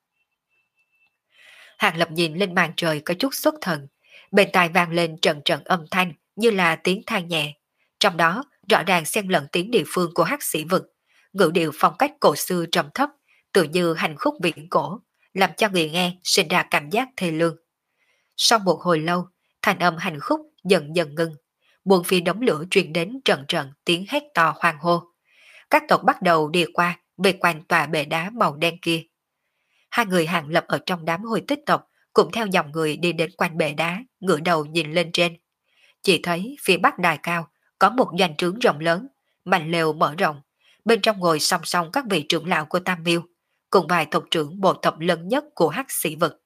Hàng Lập nhìn lên màn trời có chút xuất thần, bên tai vang lên trận trận âm thanh như là tiếng than nhẹ, trong đó rõ ràng xen lẫn tiếng địa phương của hắc sĩ vực, ngữ điệu phong cách cổ xưa trầm thấp, tự như hành khúc viễn cổ, làm cho người nghe sinh ra cảm giác thê lương. Sau một hồi lâu, thanh âm hành khúc dần dần ngưng, buồn phía đống lửa truyền đến trận trận tiếng hét to hoang hô. Các tộc bắt đầu đi qua về quanh tòa bệ đá màu đen kia. Hai người Hàng Lập ở trong đám hồi tích tộc cũng theo dòng người đi đến quanh bệ đá, ngửa đầu nhìn lên trên. Chỉ thấy phía bắc đài cao có một doanh trướng rộng lớn, mảnh lều mở rộng, bên trong ngồi song song các vị trưởng lão của Tam Miêu, cùng vài tộc trưởng bộ tộc lớn nhất của Hắc Sĩ Vực.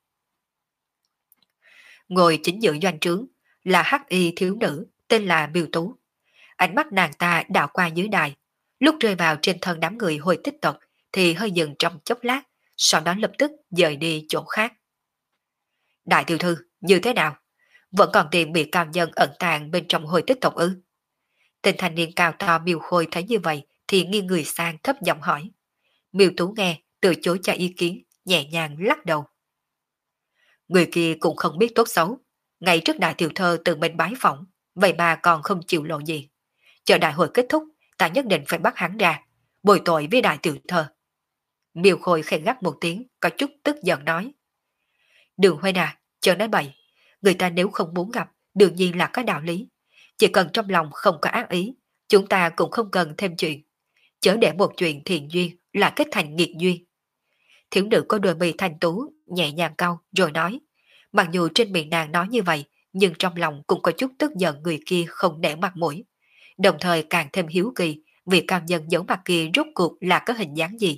Ngồi chính giữa doanh trướng là hắc y thiếu nữ tên là Miêu Tú. Ánh mắt nàng ta đảo qua dưới đài, lúc rơi vào trên thân đám người hồi tích tộc thì hơi dừng trong chốc lát, sau đó lập tức dời đi chỗ khác. Đại tiểu thư, như thế nào? Vẫn còn tìm bị cao nhân ẩn tàng bên trong hồi tích tộc ư? Tên thanh niên cao to Miêu Khôi thấy như vậy thì nghiêng người sang thấp giọng hỏi. Miêu Tú nghe, từ chối cho ý kiến, nhẹ nhàng lắc đầu. Người kia cũng không biết tốt xấu. Ngày trước đại tiểu thơ tự mình bái phỏng, vậy mà còn không chịu lộ gì. Chờ đại hội kết thúc, ta nhất định phải bắt hắn ra, bồi tội với đại tiểu thơ. Miêu Khôi khẽ gắt một tiếng, có chút tức giận nói. Đường Huệ à, chờ nói bậy. Người ta nếu không muốn gặp, đương nhiên là có đạo lý. Chỉ cần trong lòng không có ác ý, chúng ta cũng không cần thêm chuyện. Chớ để một chuyện thiện duyên là kết thành nghiệt duyên. Thiếu nữ có đôi mi thanh tú, nhẹ nhàng cau rồi nói. Mặc dù trên miệng nàng nói như vậy, nhưng trong lòng cũng có chút tức giận người kia không để mặt mũi. Đồng thời càng thêm hiếu kỳ, vì cao nhân giấu mặt kia rốt cuộc là có hình dáng gì.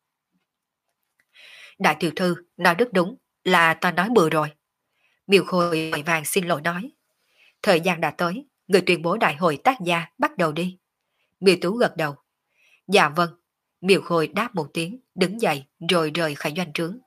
Đại tiểu thư nói rất đúng, là ta nói bừa rồi. Miêu Khôi vội vàng xin lỗi nói. Thời gian đã tới, người tuyên bố đại hội tác gia bắt đầu đi. Miêu Tú gật đầu. Dạ vâng. Miêu Khôi đáp một tiếng, đứng dậy rồi rời khỏi doanh trướng.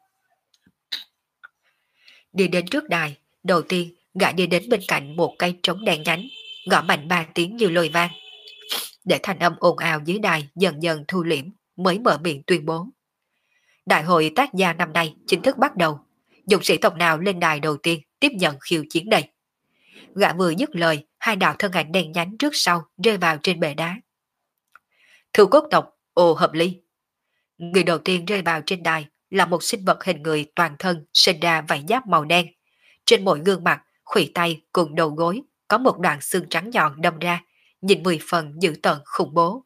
Đi đến trước đài, đầu tiên gã đi đến bên cạnh một cây trống đèn nhánh, gõ mạnh ba tiếng như lôi vang. Để thanh âm ồn ào dưới đài dần dần thu liễm, mới mở miệng tuyên bố. Đại hội tác gia năm nay chính thức bắt đầu. Dũng sĩ tộc nào lên đài đầu tiên tiếp nhận khiêu chiến đây? Gã vừa dứt lời, hai đạo thân ảnh đen nhánh trước sau rơi vào trên bệ đá. Thư cốt tộc, ồ hợp ly. Người đầu tiên rơi vào trên đài là một sinh vật hình người toàn thân sinh ra vảy giáp màu đen. Trên mỗi gương mặt, khuỷu tay cùng đầu gối có một đoạn xương trắng nhọn đâm ra, nhìn mười phần dữ tợn khủng bố.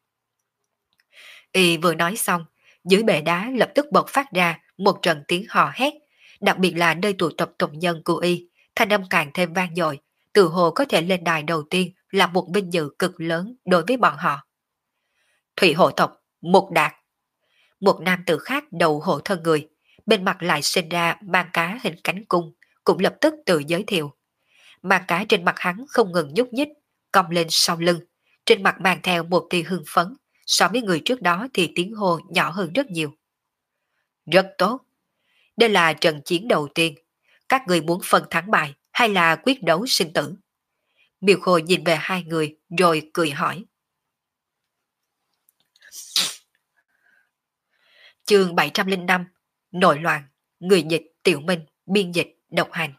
Y vừa nói xong, dưới bệ đá lập tức bộc phát ra một trận tiếng hò hét, đặc biệt là nơi tụ tập tộc nhân của Y, thanh âm càng thêm vang dội, từ hồ có thể lên đài đầu tiên là một vinh dự cực lớn đối với bọn họ. Thủy hộ tộc, Mục Đạt. Một nam tử khác đầu hộ thân người, bên mặt lại sinh ra mang cá hình cánh cung, cũng lập tức tự giới thiệu. Mang cá trên mặt hắn không ngừng nhúc nhích, cong lên sau lưng, trên mặt mang theo một tia hưng phấn, so với người trước đó thì tiếng hô nhỏ hơn rất nhiều. Rất tốt. Đây là trận chiến đầu tiên. Các người muốn phân thắng bại hay là quyết đấu sinh tử? Miêu Khôi nhìn về hai người rồi cười hỏi. Chương bảy trăm lẻ năm. Nội loạn, người dịch, tiểu minh, biên dịch, độc hành.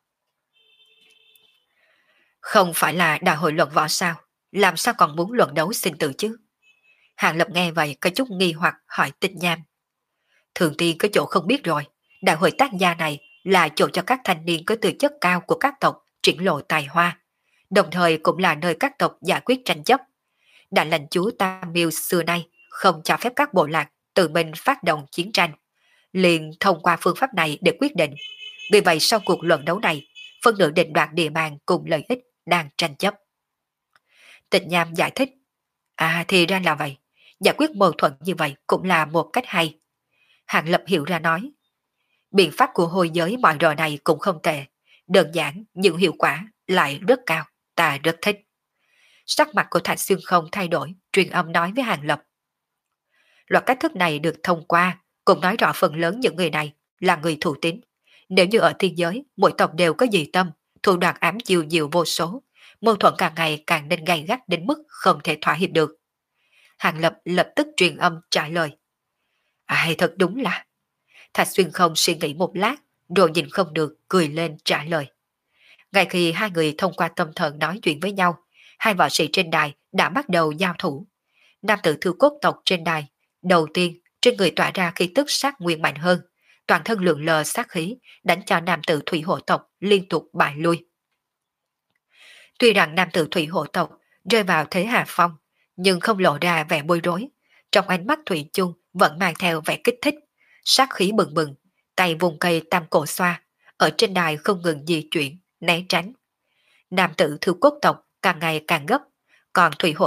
Không phải là đại hội luận võ sao? Làm sao còn muốn luận đấu sinh tử chứ? Hàng Lập nghe vậy có chút nghi hoặc hỏi Tịch Nham. Thường tiên có chỗ không biết rồi. Đại hội tác gia này là chỗ cho các thanh niên có tư chất cao của các tộc triển lộ tài hoa, đồng thời cũng là nơi các tộc giải quyết tranh chấp. Đại lãnh chúa Tam Miêu xưa nay không cho phép các bộ lạc tự mình phát động chiến tranh, liền thông qua phương pháp này để quyết định. Vì vậy sau cuộc luận đấu này, phân nửa định đoạt địa bàn cùng lợi ích đang tranh chấp. Tịch Nham giải thích. À thì ra là vậy, giải quyết mâu thuẫn như vậy cũng là một cách hay. Hàng Lập hiểu ra nói. Biện pháp của hồi giới mọi rò này cũng không tệ, đơn giản nhưng hiệu quả lại rất cao, ta rất thích. Sắc mặt của Thạch Xuyên không thay đổi, truyền âm nói với Hàng Lập. Loạt cách thức này được thông qua, cũng nói rõ phần lớn những người này là người thủ tín. Nếu như ở thiên giới, mỗi tộc đều có dị tâm, thủ đoạn ám chiêu nhiều vô số, mâu thuẫn càng ngày càng nên gay gắt đến mức không thể thỏa hiệp được. Hàng Lập lập tức truyền âm trả lời. Ai thật đúng là... Thạch Xuyên không suy nghĩ một lát, rồi nhìn không được, cười lên trả lời. Ngay khi hai người thông qua tâm thần nói chuyện với nhau, hai võ sĩ trên đài đã bắt đầu giao thủ. Nam tử thư cốt tộc trên đài, đầu tiên trên người tỏa ra khí tức sát nguyên mạnh hơn, toàn thân lượng lờ sát khí, đánh cho nam tử thủy hộ tộc liên tục bại lui. Tuy rằng nam tử thủy hộ tộc rơi vào thế hạ phong, nhưng không lộ ra vẻ bối rối, trong ánh mắt thủy chung vẫn mang theo vẻ kích thích, sát khí bừng bừng, tay vùng cây tam cổ xoa, ở trên đài không ngừng di chuyển, né tránh. Nam tử thư cốt tộc càng ngày càng gấp, còn thủy hộ tộc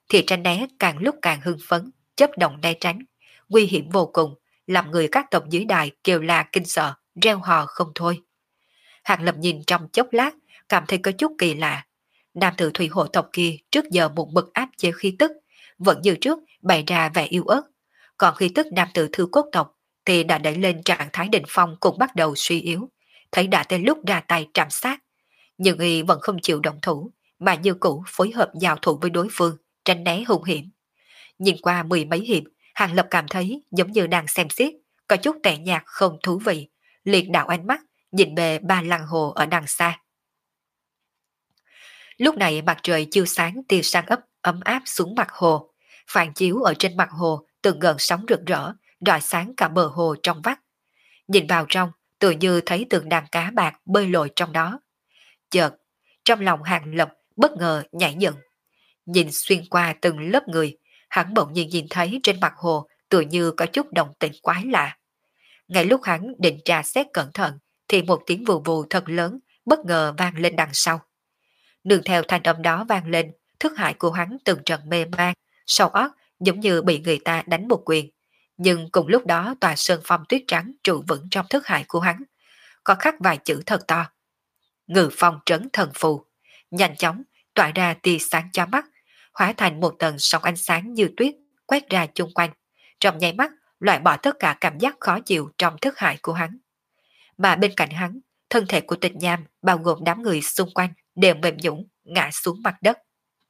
thì tránh né càng lúc càng hưng phấn, chấp động né tránh, nguy hiểm vô cùng, làm người các tộc dưới đài kêu la kinh sợ, reo hò không thôi. Hàng Lập nhìn trong chốc lát, cảm thấy có chút kỳ lạ. Nam tử thủy hộ tộc kia trước giờ một bậc áp chế khí tức, vẫn như trước bày ra vẻ yếu ớt. Còn khí tức nam tử thư cốt tộc thì đã đẩy lên trạng thái đỉnh phong cũng bắt đầu suy yếu. Thấy đã tới lúc ra tay trảm sát. Nhưng y vẫn không chịu động thủ, mà như cũ phối hợp giao thủ với đối phương, tránh né hung hiểm. Nhìn qua mười mấy hiệp, Hàng Lập cảm thấy giống như đang xem xiết, có chút tẻ nhạt không thú vị, liền đảo ánh mắt, nhìn về ba lăng hồ ở đằng xa. Lúc này mặt trời chiếu sáng tia sáng ấp ấm áp xuống mặt hồ, phản chiếu ở trên mặt hồ từng gần sóng rực rỡ, rọi sáng cả bờ hồ trong vắt. Nhìn vào trong, tự như thấy từng đàn cá bạc bơi lội trong đó. Chợt, trong lòng Hàng Lập bất ngờ nhảy dựng. Nhìn xuyên qua từng lớp người, hắn bỗng nhiên nhìn thấy trên mặt hồ tự như có chút động tĩnh quái lạ. Ngay lúc hắn định tra xét cẩn thận, thì một tiếng vù vù thật lớn bất ngờ vang lên đằng sau. Nương theo thanh âm đó vang lên, thức hải của hắn từng trận mê man, sau óc giống như bị người ta đánh một quyền. Nhưng cùng lúc đó tòa sơn phong tuyết trắng trụ vững trong thức hải của hắn, có khắc vài chữ thật to. Ngự phong trấn thần phù, nhanh chóng tỏa ra tia sáng cho mắt, hóa thành một tầng sóng ánh sáng như tuyết quét ra chung quanh, trong nháy mắt loại bỏ tất cả cảm giác khó chịu trong thức hải của hắn. Mà bên cạnh hắn, thân thể của Tịch Nham bao gồm đám người xung quanh đều mềm nhũn ngã xuống mặt đất.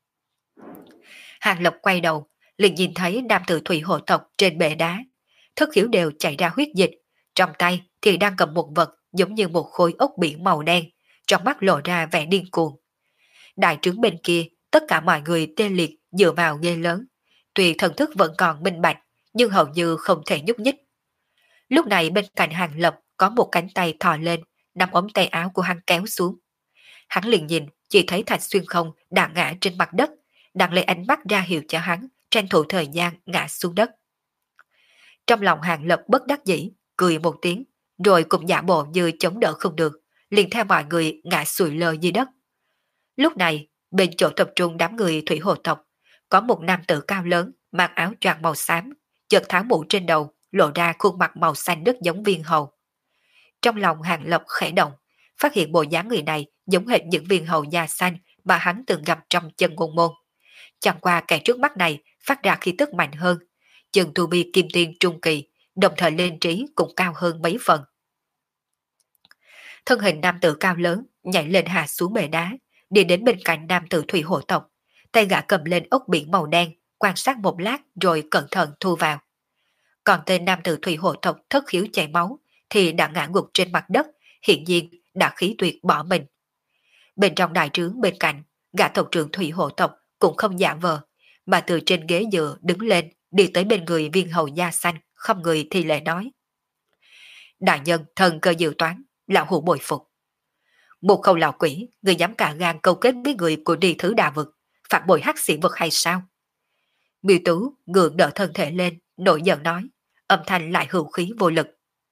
Hàng Lập quay đầu, liền nhìn thấy nam tử thủy hộ tộc trên bệ đá, thất khiếu đều chảy ra huyết dịch, trong tay thì đang cầm một vật giống như một khối ốc biển màu đen, trong mắt lộ ra vẻ điên cuồng. Đại trướng bên kia, tất cả mọi người tê liệt dựa vào ghê lớn, tuy thần thức vẫn còn minh bạch, nhưng hầu như không thể nhúc nhích. Lúc này bên cạnh Hàng Lập có một cánh tay thò lên, nắm ống tay áo của hắn kéo xuống. Hắn liền nhìn, chỉ thấy Thạch Xuyên Không đã ngã trên mặt đất, đang lấy ánh mắt ra hiệu cho hắn, tranh thủ thời gian ngã xuống đất. Trong lòng Hàng Lập bất đắc dĩ, cười một tiếng, rồi cũng giả bộ như chống đỡ không được, liền theo mọi người ngã sụi lơ dưới đất. Lúc này, bên chỗ tập trung đám người thủy hồ tộc, có một nam tử cao lớn, mặc áo choàng màu xám, chợt tháo mũ trên đầu, lộ ra khuôn mặt màu xanh đất giống viên hầu. Trong lòng Hàng Lập khẽ động, phát hiện bộ dáng người này giống hệt những viên hầu da xanh mà hắn từng gặp trong chân ngôn môn. Chẳng qua kẻ trước mắt này phát ra khí tức mạnh hơn, chân tu vi kim tiên trung kỳ, đồng thời lên trí cũng cao hơn mấy phần. Thân hình nam tử cao lớn nhảy lên hạ xuống bệ đá, đi đến bên cạnh nam tử thủy hộ tộc, tay gã cầm lên ốc biển màu đen, quan sát một lát rồi cẩn thận thu vào. Còn tên nam tử thủy hộ tộc thất khiếu chảy máu thì đã ngã gục trên mặt đất, hiện nhiên đã khí tuyệt bỏ mình. Bên trong đại trướng bên cạnh, gã tộc trưởng thủy hộ tộc cũng không giả vờ, mà từ trên ghế dựa đứng lên, đi tới bên người viên hầu da xanh, không người thì lệ nói: Đại nhân thần cơ dự toán, lão hủ bồi phục. Một khâu lão quỷ, người dám cả gan câu kết với người của đi thứ đà vực, phạt bội hắc sĩ vực hay sao? Miêu Tú ngượng đỡ thân thể lên, nổi giận nói, âm thanh lại hữu khí vô lực.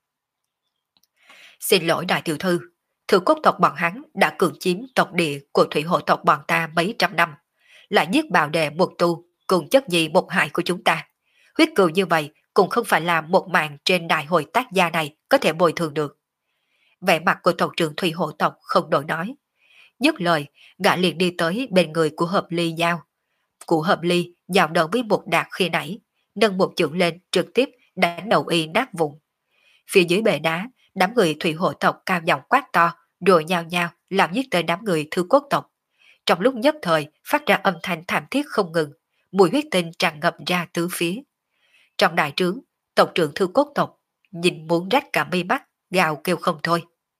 Xin lỗi đại tiểu thư, thư cốt tộc bọn hắn đã cường chiếm tộc địa của thủy hộ tộc bọn ta mấy trăm năm, lại giết bào đệ một tu, cùng chất gì một hại của chúng ta. Huyết cừu như vậy cũng không phải là một mạng trên đại hội tác gia này có thể bồi thường được. Vẻ mặt của tộc trưởng thủy hộ tộc không đổi nói. Dứt lời, gã liền đi tới bên người của hợp ly giao. Của hợp ly giao đầu với một đạt khi nãy, nâng một chưởng lên trực tiếp đánh đầu y nát vụn. Phía dưới bệ đá, đám người thủy hộ tộc cao giọng quát to, rồi nhao nhao làm giết tới đám người thư cốt tộc. Trong lúc nhất thời phát ra âm thanh thảm thiết không ngừng, mùi huyết tinh tràn ngập ra tứ phía. Trong đại trướng, tộc trưởng thư cốt tộc nhìn muốn rách cả mi mắt, gào kêu không thôi.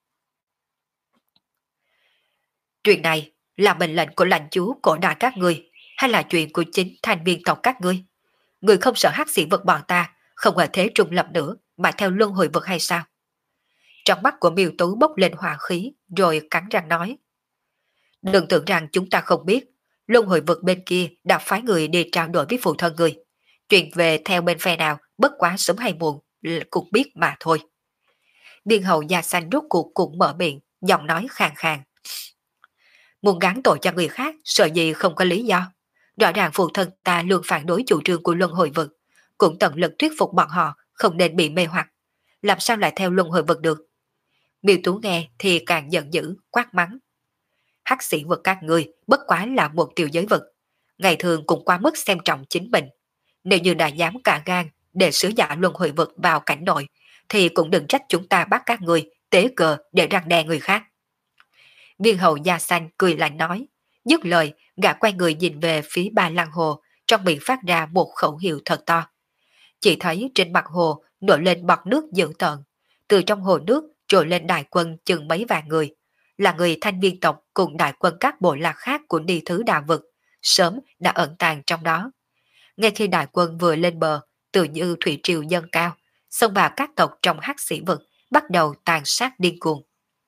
Chuyện này là mệnh lệnh của lãnh chúa cổ đại các ngươi, hay là chuyện của chính thành viên tộc các ngươi? Người không sợ hắc sĩ vật bọn ta không ở thế trùng lập nữa mà theo luân hồi vật hay sao? Trong mắt của Miêu Tú bốc lên hỏa khí, rồi cắn răng nói: Đừng tưởng rằng chúng ta không biết, luân hồi vực bên kia đã phái người đi trao đổi với phụ thân người. Chuyện về theo bên phe nào, bất quá sớm hay muộn, cũng biết mà thôi. Biên hầu da xanh rút cuộc cũng mở miệng, giọng nói khàn khàn. Muốn gán tội cho người khác, sợ gì không có lý do. Rõ ràng phụ thân ta luôn phản đối chủ trương của luân hồi vực, cũng tận lực thuyết phục bọn họ không nên bị mê hoặc. Làm sao lại theo luân hồi vực được? Miêu Tú nghe thì càng giận dữ, quát mắng. Hắc sĩ vực các người bất quá là một tiểu giới vực. Ngày thường cũng quá mức xem trọng chính mình. Nếu như đã dám cả gan để sứ giả luân hồi vực vào cảnh nội, thì cũng đừng trách chúng ta bắt các người tế cờ để răng đe người khác. Viên hầu da xanh cười lạnh nói, dứt lời, gã quay người nhìn về phía ba lăng hồ, trong miệng phát ra một khẩu hiệu thật to. Chỉ thấy trên mặt hồ nổi lên bọt nước dữ tợn, từ trong hồ nước trồi lên đại quân chừng mấy vạn người, là người thanh viên tộc cùng đại quân các bộ lạc khác của Ni Thứ Đà Vực, sớm đã ẩn tàng trong đó. Ngay khi đại quân vừa lên bờ, tự như thủy triều dâng cao, xông vào các tộc trong hắc sĩ vực, bắt đầu tàn sát điên cuồng.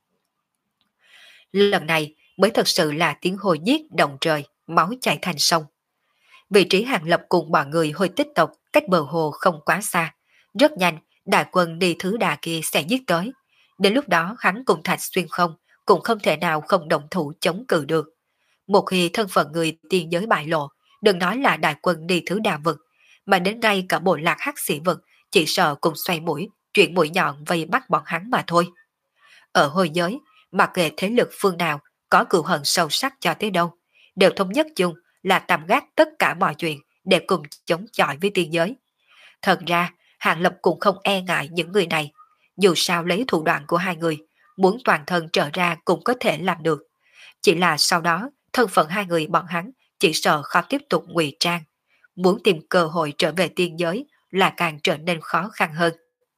Lần này mới thật sự là tiếng hô giết động trời, máu chảy thành sông. Vị trí Hàng Lập cùng mọi người hồi tích tộc cách bờ hồ không quá xa. Rất nhanh, đại quân đi thứ đà kia sẽ giết tới. Đến lúc đó hắn cùng Thạch Xuyên không, cũng không thể nào không động thủ chống cự được. Một khi thân phận người tiên giới bại lộ, đừng nói là đại quân đi thứ đà vực, mà đến ngay cả bộ lạc hắc sĩ vực, chỉ sợ cùng xoay mũi, chuyển mũi nhọn vây bắt bọn hắn mà thôi. Ở hồi giới, mặc kệ thế lực phương nào có cừu hận sâu sắc cho tới đâu, đều thống nhất chung là tạm gác tất cả mọi chuyện để cùng chống chọi với tiên giới. Thật ra, Hàng Lập cũng không e ngại những người này. Dù sao lấy thủ đoạn của hai người, muốn toàn thân trở ra cũng có thể làm được. Chỉ là sau đó, thân phận hai người bọn hắn chỉ sợ khó tiếp tục ngụy trang. Muốn tìm cơ hội trở về tiên giới là càng trở nên khó khăn hơn.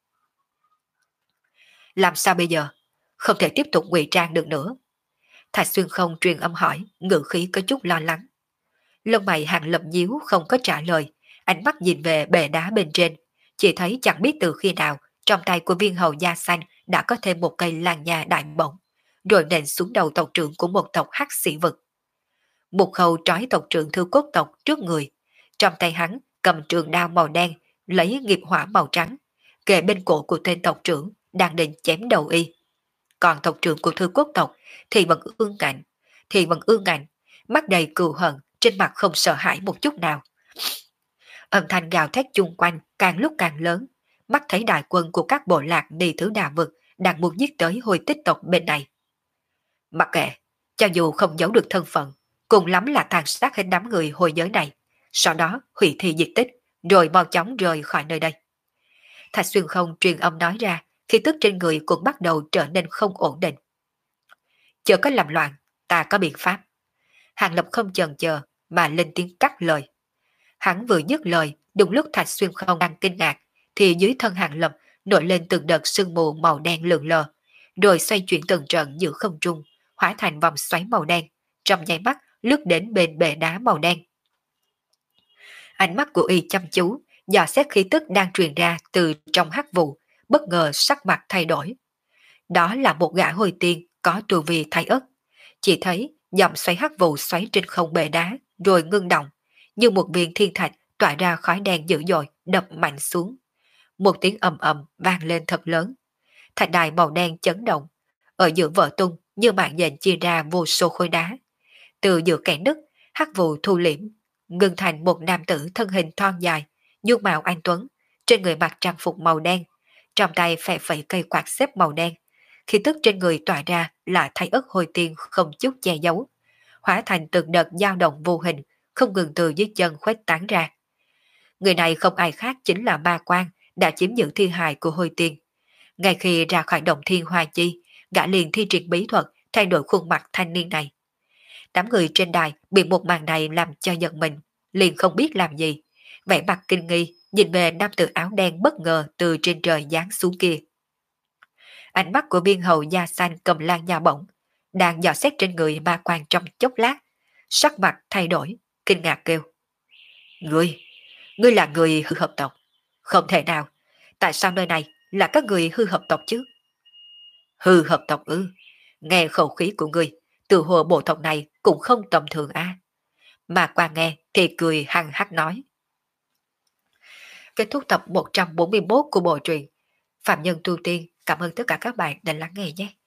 Làm sao bây giờ? Không thể tiếp tục ngụy trang được nữa. Thạch Xuyên không truyền âm hỏi, ngữ khí có chút lo lắng. Lông mày Hàng Lập nhíu không có trả lời, ánh mắt nhìn về bệ đá bên trên, chỉ thấy chẳng biết từ khi nào trong tay của viên hầu da xanh đã có thêm một cây lan nha đại bổng, rồi nện xuống đầu tộc trưởng của một tộc hắc sĩ vực. Một hầu trói tộc trưởng Thư Cốt tộc trước người, trong tay hắn cầm trường đao màu đen, lấy nghiệp hỏa màu trắng, kề bên cổ của tên tộc trưởng đang định chém đầu y. Còn tộc trưởng của Thư Cốt tộc thì vẫn ương ngạnh, thì vẫn ương ngạnh, mắt đầy cừu hận, trên mặt không sợ hãi một chút nào. Âm thanh gào thét chung quanh càng lúc càng lớn, mắt thấy đại quân của các bộ lạc Ni Thứ Đà Vực đang muốn giết tới hồi tích tộc bên này. Mặc kệ, cho dù không giấu được thân phận, cùng lắm là tàn sát hết đám người hồi giới này, sau đó hủy thi diệt tích, rồi mau chóng rời khỏi nơi đây. Thạch Xuyên không truyền âm nói ra, khi tức trên người cũng bắt đầu trở nên không ổn định. Chớ có làm loạn, ta có biện pháp. Hàng Lập không chần chờ mà lên tiếng cắt lời. Hắn vừa dứt lời, đúng lúc Thạch Xuyên không đang kinh ngạc, thì dưới thân Hàng Lập nổi lên từng đợt sương mù màu đen lượn lờ, rồi xoay chuyển từng trận giữa không trung, hóa thành vòng xoáy màu đen, trong nháy mắt lướt đến bên bệ đá màu đen. Ánh mắt của y chăm chú, dò xét khí tức đang truyền ra từ trong hắc vụ, bất ngờ sắc mặt thay đổi. Đó là một gã hồi tiên có tu vi thái ất. Chỉ thấy dòng xoáy hắc vụ xoáy trên không bệ đá, rồi ngưng động, như một viên thiên thạch tỏa ra khói đen dữ dội đập mạnh xuống. Một tiếng ầm ầm vang lên thật lớn. Thạch đài màu đen chấn động, ở giữa vỡ tung như mạng nhện chia ra vô số khối đá. Từ giữa kẽ nứt, hắc vụ thu liễm, ngưng thành một nam tử thân hình thon dài, nhuôn mạo anh tuấn, trên người mặc trang phục màu đen, trong tay phè phẩy cây quạt xếp màu đen. Khí tức trên người tỏa ra là thái ất hồi tiên không chút che giấu, hóa thành từng đợt dao động vô hình, không ngừng từ dưới chân khuếch tán ra. Người này không ai khác chính là Ma Quan đã chiếm giữ thi hài của hồi tiên. Ngay khi ra khỏi động thiên hoa chi, gã liền thi triển bí thuật thay đổi khuôn mặt thanh niên này. Đám người trên đài bị một màn này làm cho giận mình, liền không biết làm gì, vẻ mặt kinh nghi nhìn về nam tử áo đen bất ngờ từ trên trời giáng xuống kia. Ánh mắt của viên hầu da xanh cầm lan nha bổng, đang dò xét trên người Ma Quan trong chốc lát, sắc mặt thay đổi, kinh ngạc kêu. Ngươi, ngươi là người hư hợp tộc. Không thể nào, tại sao nơi này là các người hư hợp tộc chứ? Hư hợp tộc ư, nghe khẩu khí của ngươi, từ hồ bộ tộc này cũng không tầm thường a. Mà qua nghe thì cười hăng hắc nói. Kết thúc tập một trăm bốn mươi mốt của bộ truyện Phạm Nhân Tu Tiên. Cảm ơn tất cả các bạn đã lắng nghe nhé.